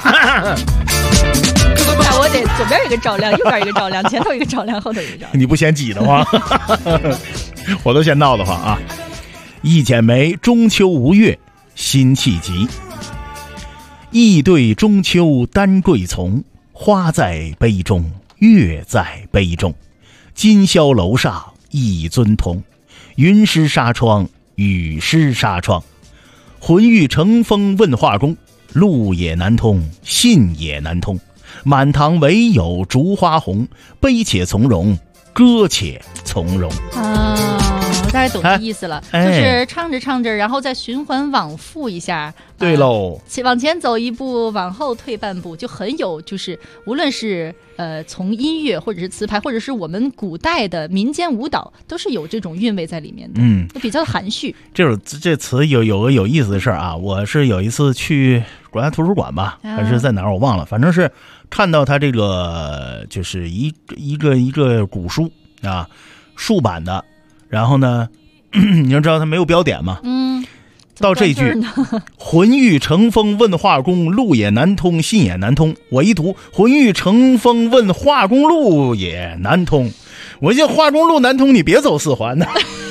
那我得左边一个照亮，右边一个照亮，前头一个照亮，后头一个照亮。
你不嫌挤的慌我都嫌闹的慌一剪梅，中秋吴越，辛弃疾。意对中秋丹桂丛，花在杯中，月在杯中。今宵楼上一尊同，云湿纱窗，雨湿纱窗。魂欲乘风问画工，路也难通，信也难通。满堂唯有烛花红，悲且从容，歌且从容。
大概懂这意思了，就是唱着唱着，然后再循环往复一下。
对喽，
往前走一步，往后退半步，就很有，就是无论是从音乐或者是词牌，或者是我们古代的民间舞蹈，都是有这种韵味在里面的。比较含蓄。
这词有个有意思的事我是有一次去国家图书馆吧，还是在哪儿我忘了，反正是看到他这个就是一个古书竖版的，然后呢你要知道他没有标点嘛，到这句魂欲乘风问画工，路也难通，信也难通。我一读魂欲乘风问画工，路也难通，我这画工路难通，你别走4环呢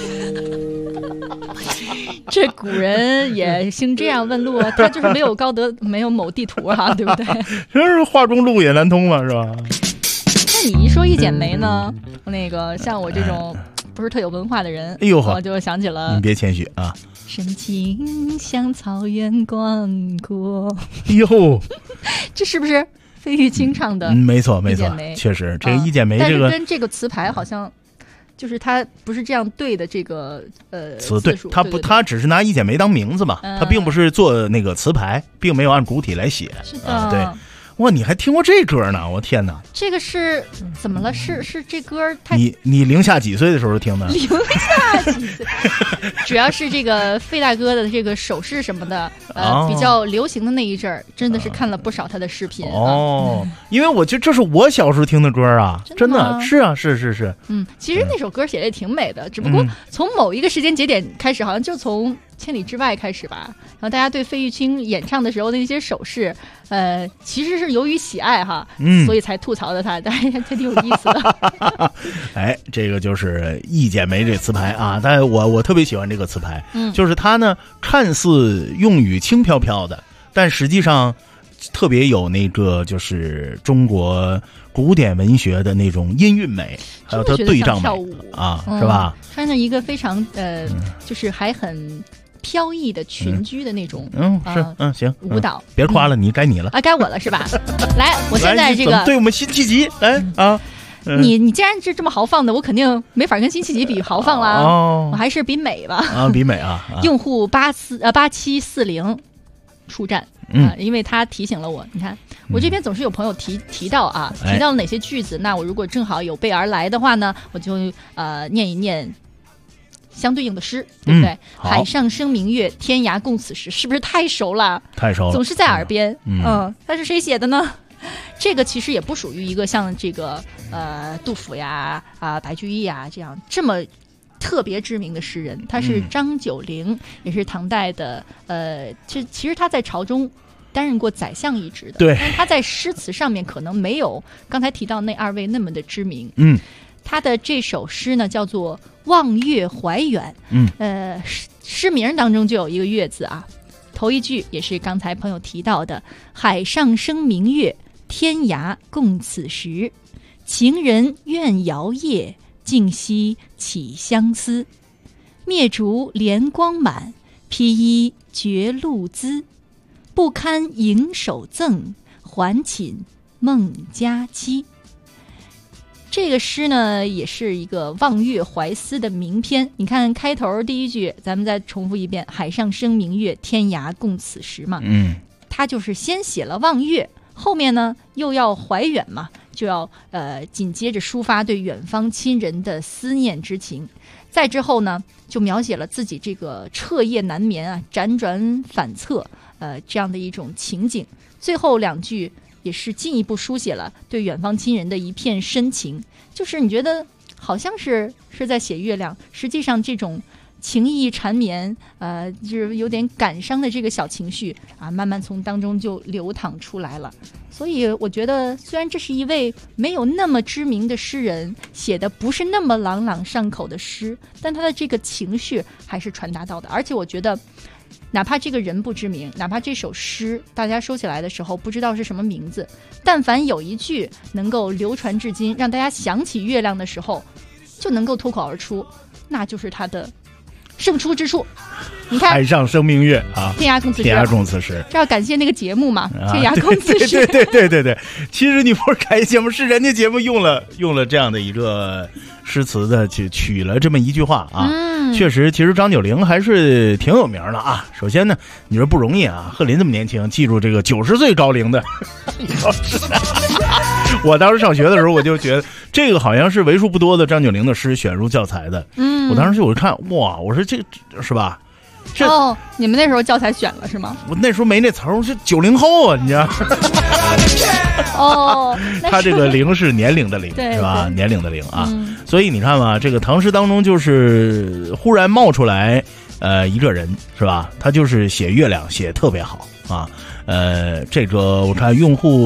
这古人也兴这样问路他就是没有高德，没有某地图对不对？
就是画工路也难通嘛，是吧？
那你一说一剪梅呢，那个像我这种不是特有文化的人，我就想起了。
你别谦虚
深情像草原广阔。这是不是费玉清唱的？
没错，确实这个一剪梅这个，
但是跟这个词牌好像。就是他不是这样对的这个
词对，他只是拿一剪梅当名字嘛，他并不是做那个词牌，并没有按古体来写。
是的，
对。哇，你还听过这歌呢？我天哪！
这个是怎么了？是这歌
你零下几岁的时候听的？
零下几岁，主要是这个费大哥的这个手势什么的，比较流行的那一阵儿，真的是看了不少他的视频。
因为我觉得这是我小时候听的歌真的是是。
其实那首歌写的也挺美的，只不过从某一个时间节点开始，好像就从千里之外开始吧，然后大家对费玉清演唱的时候的一些手势，其实是由于喜爱哈，所以才吐槽的他，但是他挺有意思的。
哎，这个就是易剪梅这词牌啊，但我特别喜欢这个词牌，就是它呢看似用语轻飘飘的，但实际上特别有那个就是中国古典文学的那种音韵美，还有它对仗美啊，是吧？
穿着一个非常就是还很飘逸的裙裾的那种，
行，
舞蹈。
别夸了，该你了
啊，该我了是吧？来，我现在这个
对我们辛弃疾来啊。
你既然是这么豪放的，我肯定没法跟辛弃疾比豪放啦。我还是比美吧。
比美啊！
用户8740出战。因为他提醒了我，你看我这边总是有朋友提到啊，提到了哪些句子，那我如果正好有备而来的话呢，我就念一念相对应的诗，对不对？海上生明月，天涯共此时，是不是太熟了？
太熟了，
总是在耳边。它是谁写的呢？这个其实也不属于一个像这个杜甫呀白居易呀这么特别知名的诗人，他是张九龄，也是唐代的其实他在朝中担任过宰相一职的，
对，
但他在诗词上面可能没有刚才提到那二位那么的知名。他的这首诗呢叫做《望月怀远》，诗名当中就有一个月字啊，头一句也是刚才朋友提到的海上生明月，天涯共此时，情人怨遥夜，竟夕起相思，灭烛怜光满，披衣觉露滋，不堪盈手赠，还寝梦佳期。这个诗呢也是一个望月怀思的名篇，你看开头第一句咱们再重复一遍，海上生明月，天涯共此时嘛，他就是先写了望月，后面呢又要怀远嘛，就要紧接着抒发对远方亲人的思念之情，再之后呢就描写了自己这个彻夜难眠啊，辗转反侧这样的一种情景，最后两句也是进一步书写了对远方亲人的一片深情，就是你觉得好像是在写月亮，实际上这种情意缠绵就是有点感伤的这个小情绪啊，慢慢从当中就流淌出来了。所以我觉得虽然这是一位没有那么知名的诗人写的不是那么朗朗上口的诗，但他的这个情绪还是传达到的，而且我觉得哪怕这个人不知名，哪怕这首诗大家收起来的时候不知道是什么名字，但凡有一句能够流传至今，让大家想起月亮的时候就能够脱口而出，那就是他的胜出之处。你看
海上生明月啊，
天涯共此时，
天涯共此时，
这要感谢那个节目嘛，天涯共此时。
对，其实你不是感谢节目，是人家节目用了这样的一个诗词的，去取了这么一句话啊。确实，其实张九龄还是挺有名的啊。首先呢，你说不容易啊，贺林这么年轻，记住这个90岁高龄的，我当时上学的时候，我就觉得这个好像是为数不多的张九龄的诗选入教材的。我当时我就看，哇，我说这是吧？
你们那时候教材选了是吗？
我那时候没那词儿，我是90后啊，你知道？他这个龄是年龄的龄，是吧？年龄的龄啊，所以你看嘛，这个唐诗当中就是忽然冒出来一个人，是吧？他就是写月亮写特别好啊。这个我看用户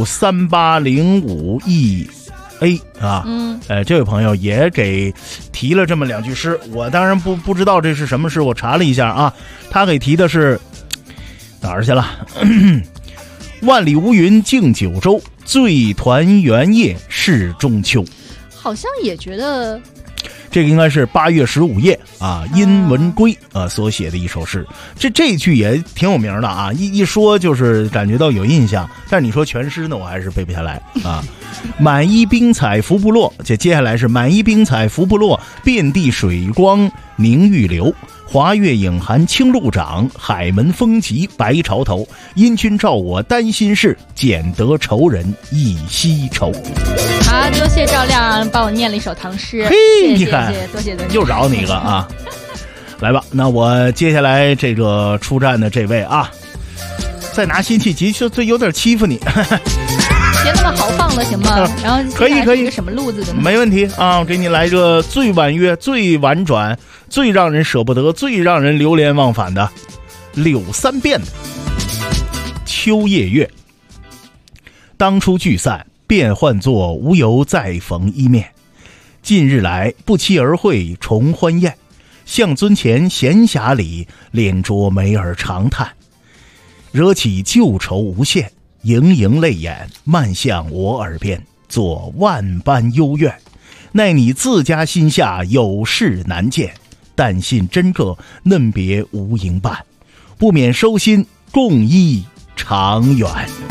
3805E A 啊，这位朋友也给提了这么两句诗，我当然不知道这是什么诗，我查了一下啊，他给提的是哪儿去了？万里无云竞九州，醉团圆夜是中秋。
好像也觉得
这个应该是8月15夜啊，殷文圭所写的一首诗。这句也挺有名的啊，一说就是感觉到有印象。但是你说全诗呢，我还是背不下来啊。满衣冰彩浮不落，接下来是满衣冰彩浮不落，遍地水光凝玉流。华月影寒青露长，海门风急白潮头。因君照我担心事，捡得仇人一夕愁。
好，多谢赵亮帮我念了一首唐诗。
嘿，你看，
多谢。
又饶你一个啊！来吧，那我接下来这个出战的这位啊，再拿辛弃疾就有点欺负你。
别那么么豪放了，行吗？然后
可以，
一个什么路子的呢？
没问题啊！我给你来一个最婉约、最婉转、最让人舍不得、最让人流连忘返的柳三变的秋夜月。当初聚散，便换作无由再逢一面。近日来，不期而会重欢宴。向尊前闲暇里，脸着眉儿长叹，惹起旧愁无限。盈盈泪眼漫向我耳边，作万般幽怨。奈你自家心下有事难见，但信真个嫩别无营伴，不免收心共忆长远。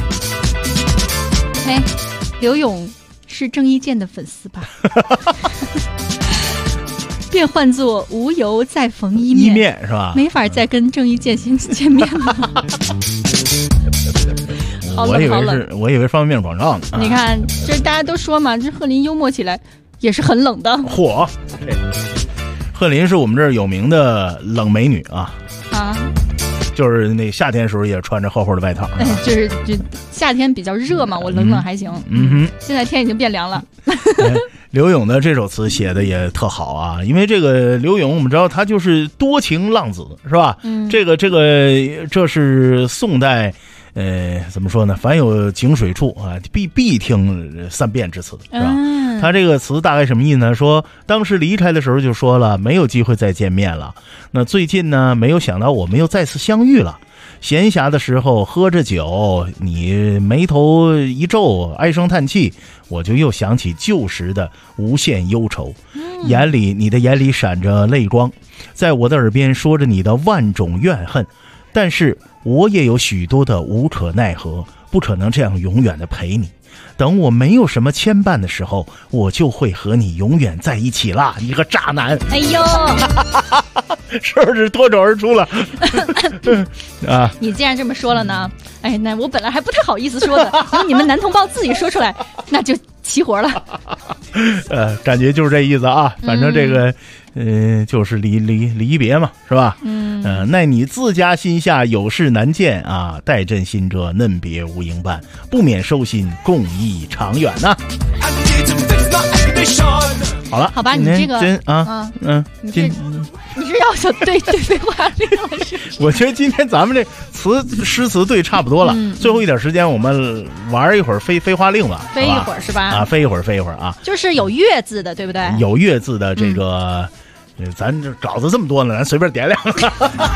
哎，刘勇是郑伊健的粉丝吧？便换作无由再逢一面，
是吧？
没法再跟郑伊健见面了。
我以为方便面广告呢。
你看，这大家都说嘛，这贺林幽默起来也是很冷的。
嚯，贺林是我们这儿有名的冷美女啊。就是那夏天的时候也穿着厚厚的外套。
就是夏天比较热嘛，我冷还行。现在天已经变凉了。
刘勇的这首词写的也特好啊，因为这个刘勇我们知道他就是多情浪子，是吧？这是宋代。怎么说呢？凡有井水处啊，必听三变之词，是吧？他这个词大概什么意思呢？说当时离开的时候就说了，没有机会再见面了。那最近呢，没有想到我们又再次相遇了。闲暇的时候喝着酒，你眉头一皱，唉声叹气，我就又想起旧时的无限忧愁。你的眼里闪着泪光，在我的耳边说着你的万种怨恨，但是我也有许多的无可奈何，不可能这样永远的陪你。等我没有什么牵绊的时候，我就会和你永远在一起啦！你个渣男！
哎呦，
是不是脱口而出了？啊！
你既然这么说了呢，哎，那我本来还不太好意思说的，因为你们男同胞自己说出来，那就齐活了。
感觉就是这意思啊。反正这个，就是离别嘛，是吧？奈你自家心下有事难见啊，待朕心者嫩别无营伴，不免收心共忆长远呐。好了，
好吧，你这个你是要想对废话令了是？
我觉得今天咱们这诗词对差不多了，最后一点时间我们玩一会儿废话令吧，
飞一会儿是吧？
啊，飞一会儿啊，
就是有月字的，对不对？
有月字的这个。咱这稿子这么多呢，咱随便点两个，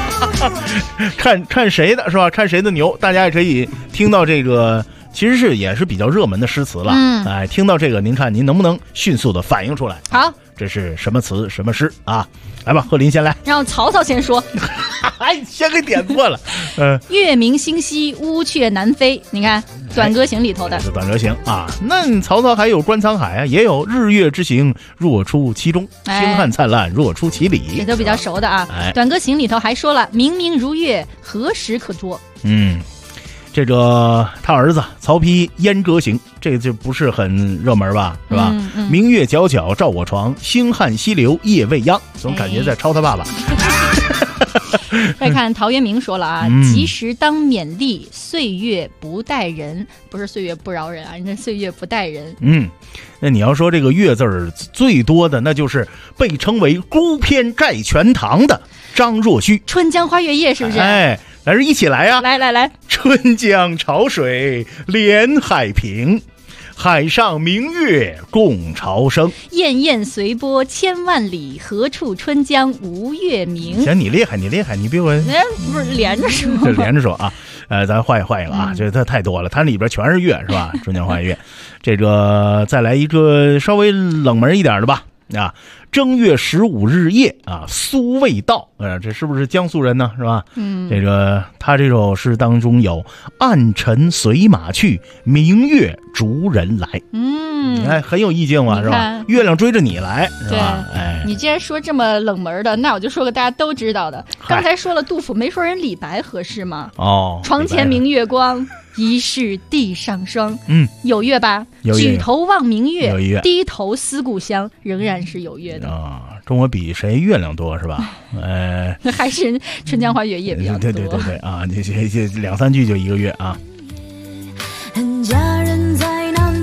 看谁的是吧？看谁的牛，大家也可以听到这个，其实也是比较热门的诗词了。哎，听到这个，您看您能不能迅速的反应出来？
好，
这是什么词什么诗啊？来吧，贺林先来，
让曹操先说。
哎，先给点错了。
月明星稀，乌鹊南飞。你看《短歌行》里头的，
是《短歌行》啊。那曹操还有《观沧海》啊，也有日月之行，若出其中；星汉灿烂，若出其里。
这都比较熟的啊。《短歌行》里头还说了：“明明如月，何时可捉？”
这个他儿子曹丕燕歌行，这个就不是很热门吧，是吧？明月皎皎照我床，星汉西流夜未央，总感觉在抄他爸爸。
再看陶渊明说了啊，及时当勉励，岁月不待人，不是岁月不饶人啊，人家岁月不待人。
那你要说这个月字儿最多的，那就是被称为孤篇盖全唐的张若虚，《
春江花月夜》是不是？
哎，来这一起来啊！
来，
春江潮水连海平，海上明月共潮生。
滟滟随波千万里，何处春江无月明。
行，你厉害，你比我
不是连着说，
这连着说啊。咱换一个啊，这太多了，它里边全是月是吧？春江花月，这个再来一个稍微冷门一点的吧啊。正月15日夜啊，苏味道，这是不是江苏人呢？是吧？这个他这首诗当中有暗尘随马去，明月逐人来。你看很有意境嘛，是吧？月亮追着你来，是吧？哎，
你既然说这么冷门的，那我就说个大家都知道的。刚才说了杜甫，没说人李白合适吗？床前明月光，疑是地上霜。有月吧？举头望明月，低头思故乡，仍然是有月的
啊。跟我比谁月亮多是吧？
那还是春江花月夜比较多。
对啊，这2-3句就一个月啊。
家人在南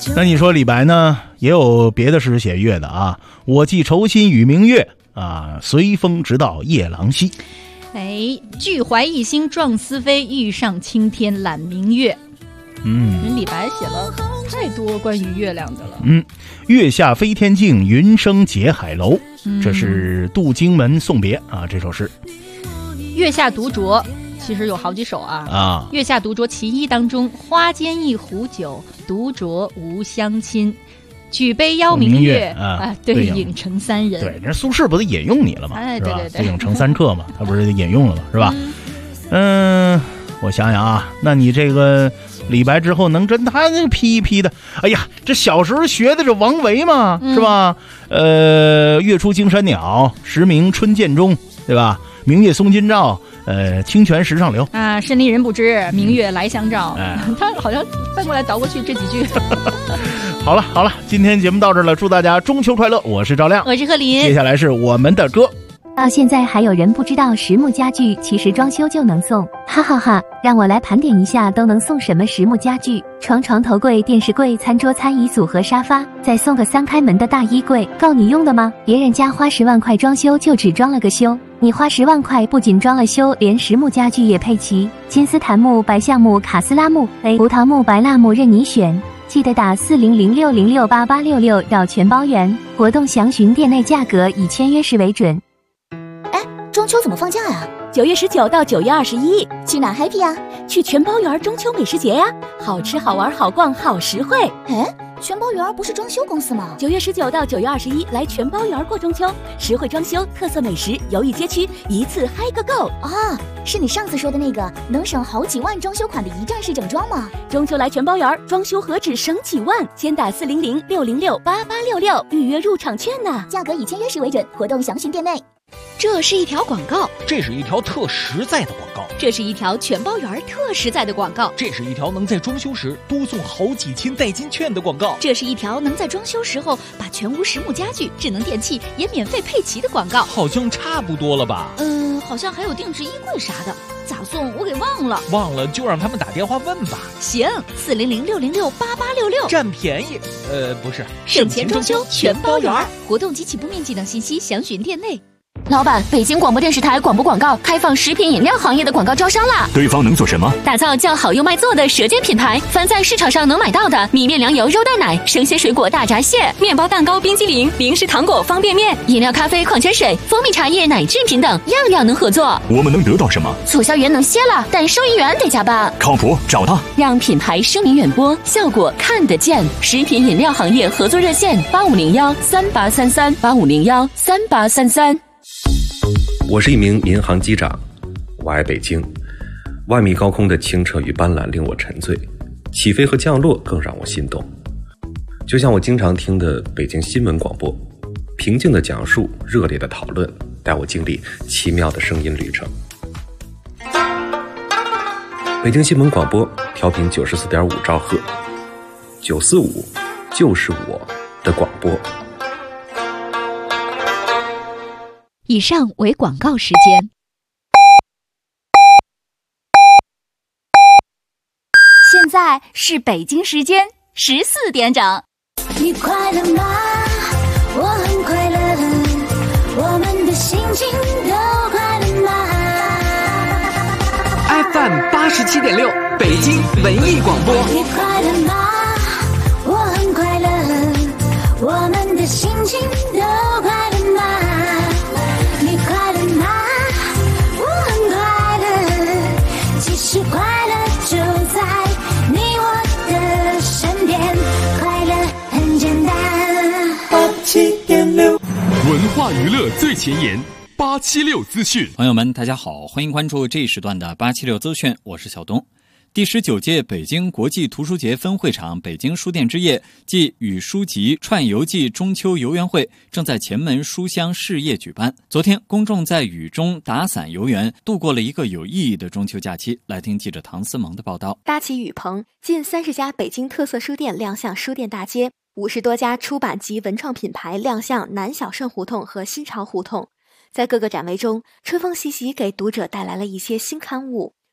那你说李白呢，也有别的诗写月的啊，我寄愁心与明月啊，随风直到夜郎西。
俱怀逸心壮思飞，欲上青天揽明月。人李白写了太多关于月亮的了。
月下飞天镜，云生结海楼。这是渡荆门送别啊，这首诗。
月下独酌其实有好几首啊。月下独酌其一当中，花间一壶酒，独酌无相亲。举杯邀明月对影成三人。
对，人苏轼不是引用你了吗？
对，
对影成三客嘛，他不是引用了吗？是吧？我想想啊，那你这个李白之后能真他那批一批的，哎呀，这小时候学的这王维嘛，是吧？月出惊山鸟，时鸣春涧中，对吧？明月松金照，清泉石上流
啊，深林人不知，明月来相照。他好像翻过来倒过去这几句。
好了，今天节目到这儿了，祝大家中秋快乐！我是赵亮，
我是贺林，
接下来是我们的歌。
到现在还有人不知道实木家具其实装修就能送，哈哈哈！让我来盘点一下都能送什么实木家具：床、头柜、电视柜、餐桌、餐椅组合、沙发，再送个3开门的大衣柜，够你用的吗？别人家花10万块装修就只装了个修，你花10万块不仅装了修，连实木家具也配齐，金丝檀木、白橡木、卡斯拉木、葡萄木、白蜡木任你选。记得打4006068866绕全包圆，活动详询店内价格，以签约时为准。
中秋怎么放假呀？9月19到9月21，去哪 happy 呀？去全包园中秋美食节呀，好吃好玩好逛好实惠。
全包园不是装修公司吗
？9月19到9月21来全包园过中秋，实惠装修，特色美食，游艺街区，一次嗨个够
啊！是你上次说的那个能省好几万装修款的一站式整装吗？
中秋来全包园，装修何止省几万？先打4006068866预约入场券呢，
价格以签约时为准，活动详询店内。
这是一条广告，
这是一条特实在的广告，
这是一条全包园特实在的广告，
这是一条能在装修时多送好几千代金券的广告，
这是一条能在装修时候把全屋实木家具、智能电器也免费配齐的广告。
好像差不多了吧？
好像还有定制衣柜啥的，咋送我给忘了。
忘了就让他们打电话问吧。
行，4006068866，
占便宜。不是，
省钱装修全包园，活动及起步面积等信息详询店内。
老板，北京广播电视台广播广告开放食品饮料行业的广告招商啦！
对方能做什么？
打造叫好又卖座的舌尖品牌，凡在市场上能买到的米面粮油肉蛋奶、生鲜水果大闸蟹、面包蛋糕冰激凌、零食糖果方便面、饮料咖啡矿泉水、蜂蜜茶叶奶制品等，样样能合作。
我们能得到什么？
促销员能歇了，但收银员得加班。
靠谱，找他，
让品牌声名远播，效果看得见。食品饮料行业合作热线8501383385013833。
我是一名民航机长，我爱北京。万米高空的清澈与斑斓令我沉醉，起飞和降落更让我心动。就像我经常听的北京新闻广播，平静的讲述，热烈的讨论，带我经历奇妙的声音旅程。北京新闻广播调频94.5兆赫，945就是我的广播。
以上为广告时间。
现在是北京时间14点整。
你快乐吗？我很快乐，我们的心情都快乐吗
？FM 87.6，北京文艺广播。
你快乐吗？我很快乐，我们的心情都快乐吗？你快乐吗？我很快乐，其实快乐就在你我的身边，快乐很简单。87.6，
文化娱乐最前沿，876资讯。
朋友们，大家好，欢迎关注这一时段的876资讯，我是小东。第19届北京国际图书节分会场北京书店之夜暨与书籍串游记中秋游园会正在前门书香事业举办。昨天，公众在雨中打伞游园，度过了一个有意义的中秋假期。来听记者唐思萌的报道。
搭起雨棚，近30家北京特色书店亮相书店大街，50多家出版及文创品牌亮相南小顺胡同和新潮胡同。在各个展位中，春风习习给读者带来了一些新刊物。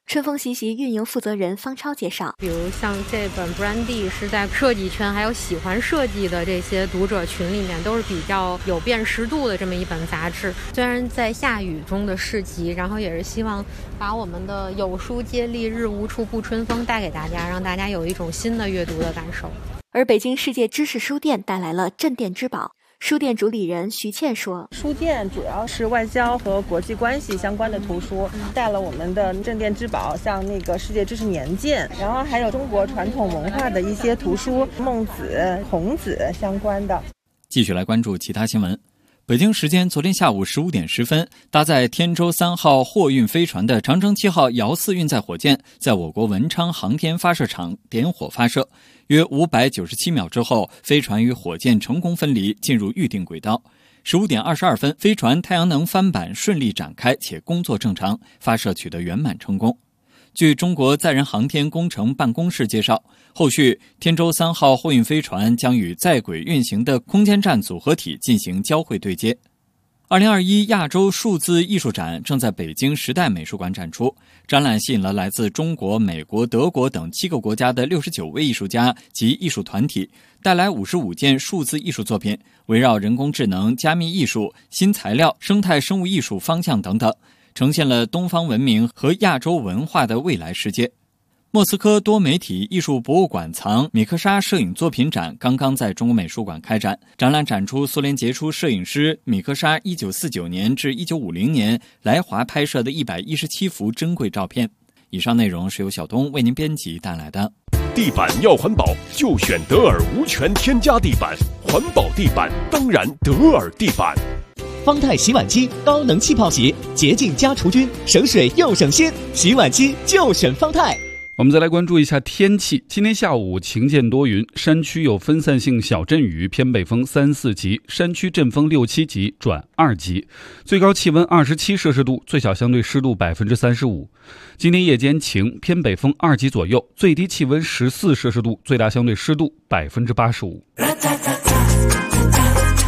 春风习习运营负责人方超介绍，
比如像这本 Brandy 是在设计圈还有喜欢设计的这些读者群里面都是比较有辨识度的这么一本杂志。虽然在下雨中的市集，然后也是希望把我们的有书接力日无处不春风带给大家，让大家有一种新的阅读的感受。
而北京世界知识书店带来了镇店之宝。书店主理人徐倩说，
书店主要是外交和国际关系相关的图书，带了我们的镇店之宝，像那个世界知识年鉴，然后还有中国传统文化的一些图书，孟子、孔子相关的。
继续来关注其他新闻。北京时间昨天下午15点10分，搭载天舟3号货运飞船的长征7号遥4运载火箭在我国文昌航天发射场点火发射，约597秒之后，飞船与火箭成功分离，进入预定轨道。15点22分，飞船太阳能帆板顺利展开且工作正常，发射取得圆满成功。据中国载人航天工程办公室介绍，后续天舟3号货运飞船将与在轨运行的空间站组合体进行交会对接。2021亚洲数字艺术展正在北京时代美术馆展出，展览吸引了来自中国、美国、德国等7个国家的69位艺术家及艺术团体，带来55件数字艺术作品，围绕人工智能、加密艺术、新材料、生态生物艺术方向等等，呈现了东方文明和亚洲文化的未来世界。莫斯科多媒体艺术博物馆藏米克莎摄影作品展刚刚在中国美术馆开展，展览展出苏联杰出摄影师米克莎1949年至1950年来华拍摄的117幅珍贵照片。以上内容是由小东为您编辑带来的。
地板要环保，就选德尔无醛添加地板，环保地板当然德尔地板。
方太洗碗机高能气泡洗，洁净加除菌，省水又省心，洗碗机就选方太。
我们再来关注一下天气。今天下午晴间多云，山区有分散性小阵雨，偏北风3、4级，山区阵风6、7级转2级，最高气温27摄氏度，最小相对湿度35%。今天夜间晴，偏北风2级左右，最低气温14摄氏度，最大相对湿度85%。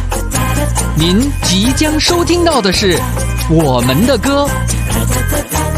您即将收听到的是我们的歌。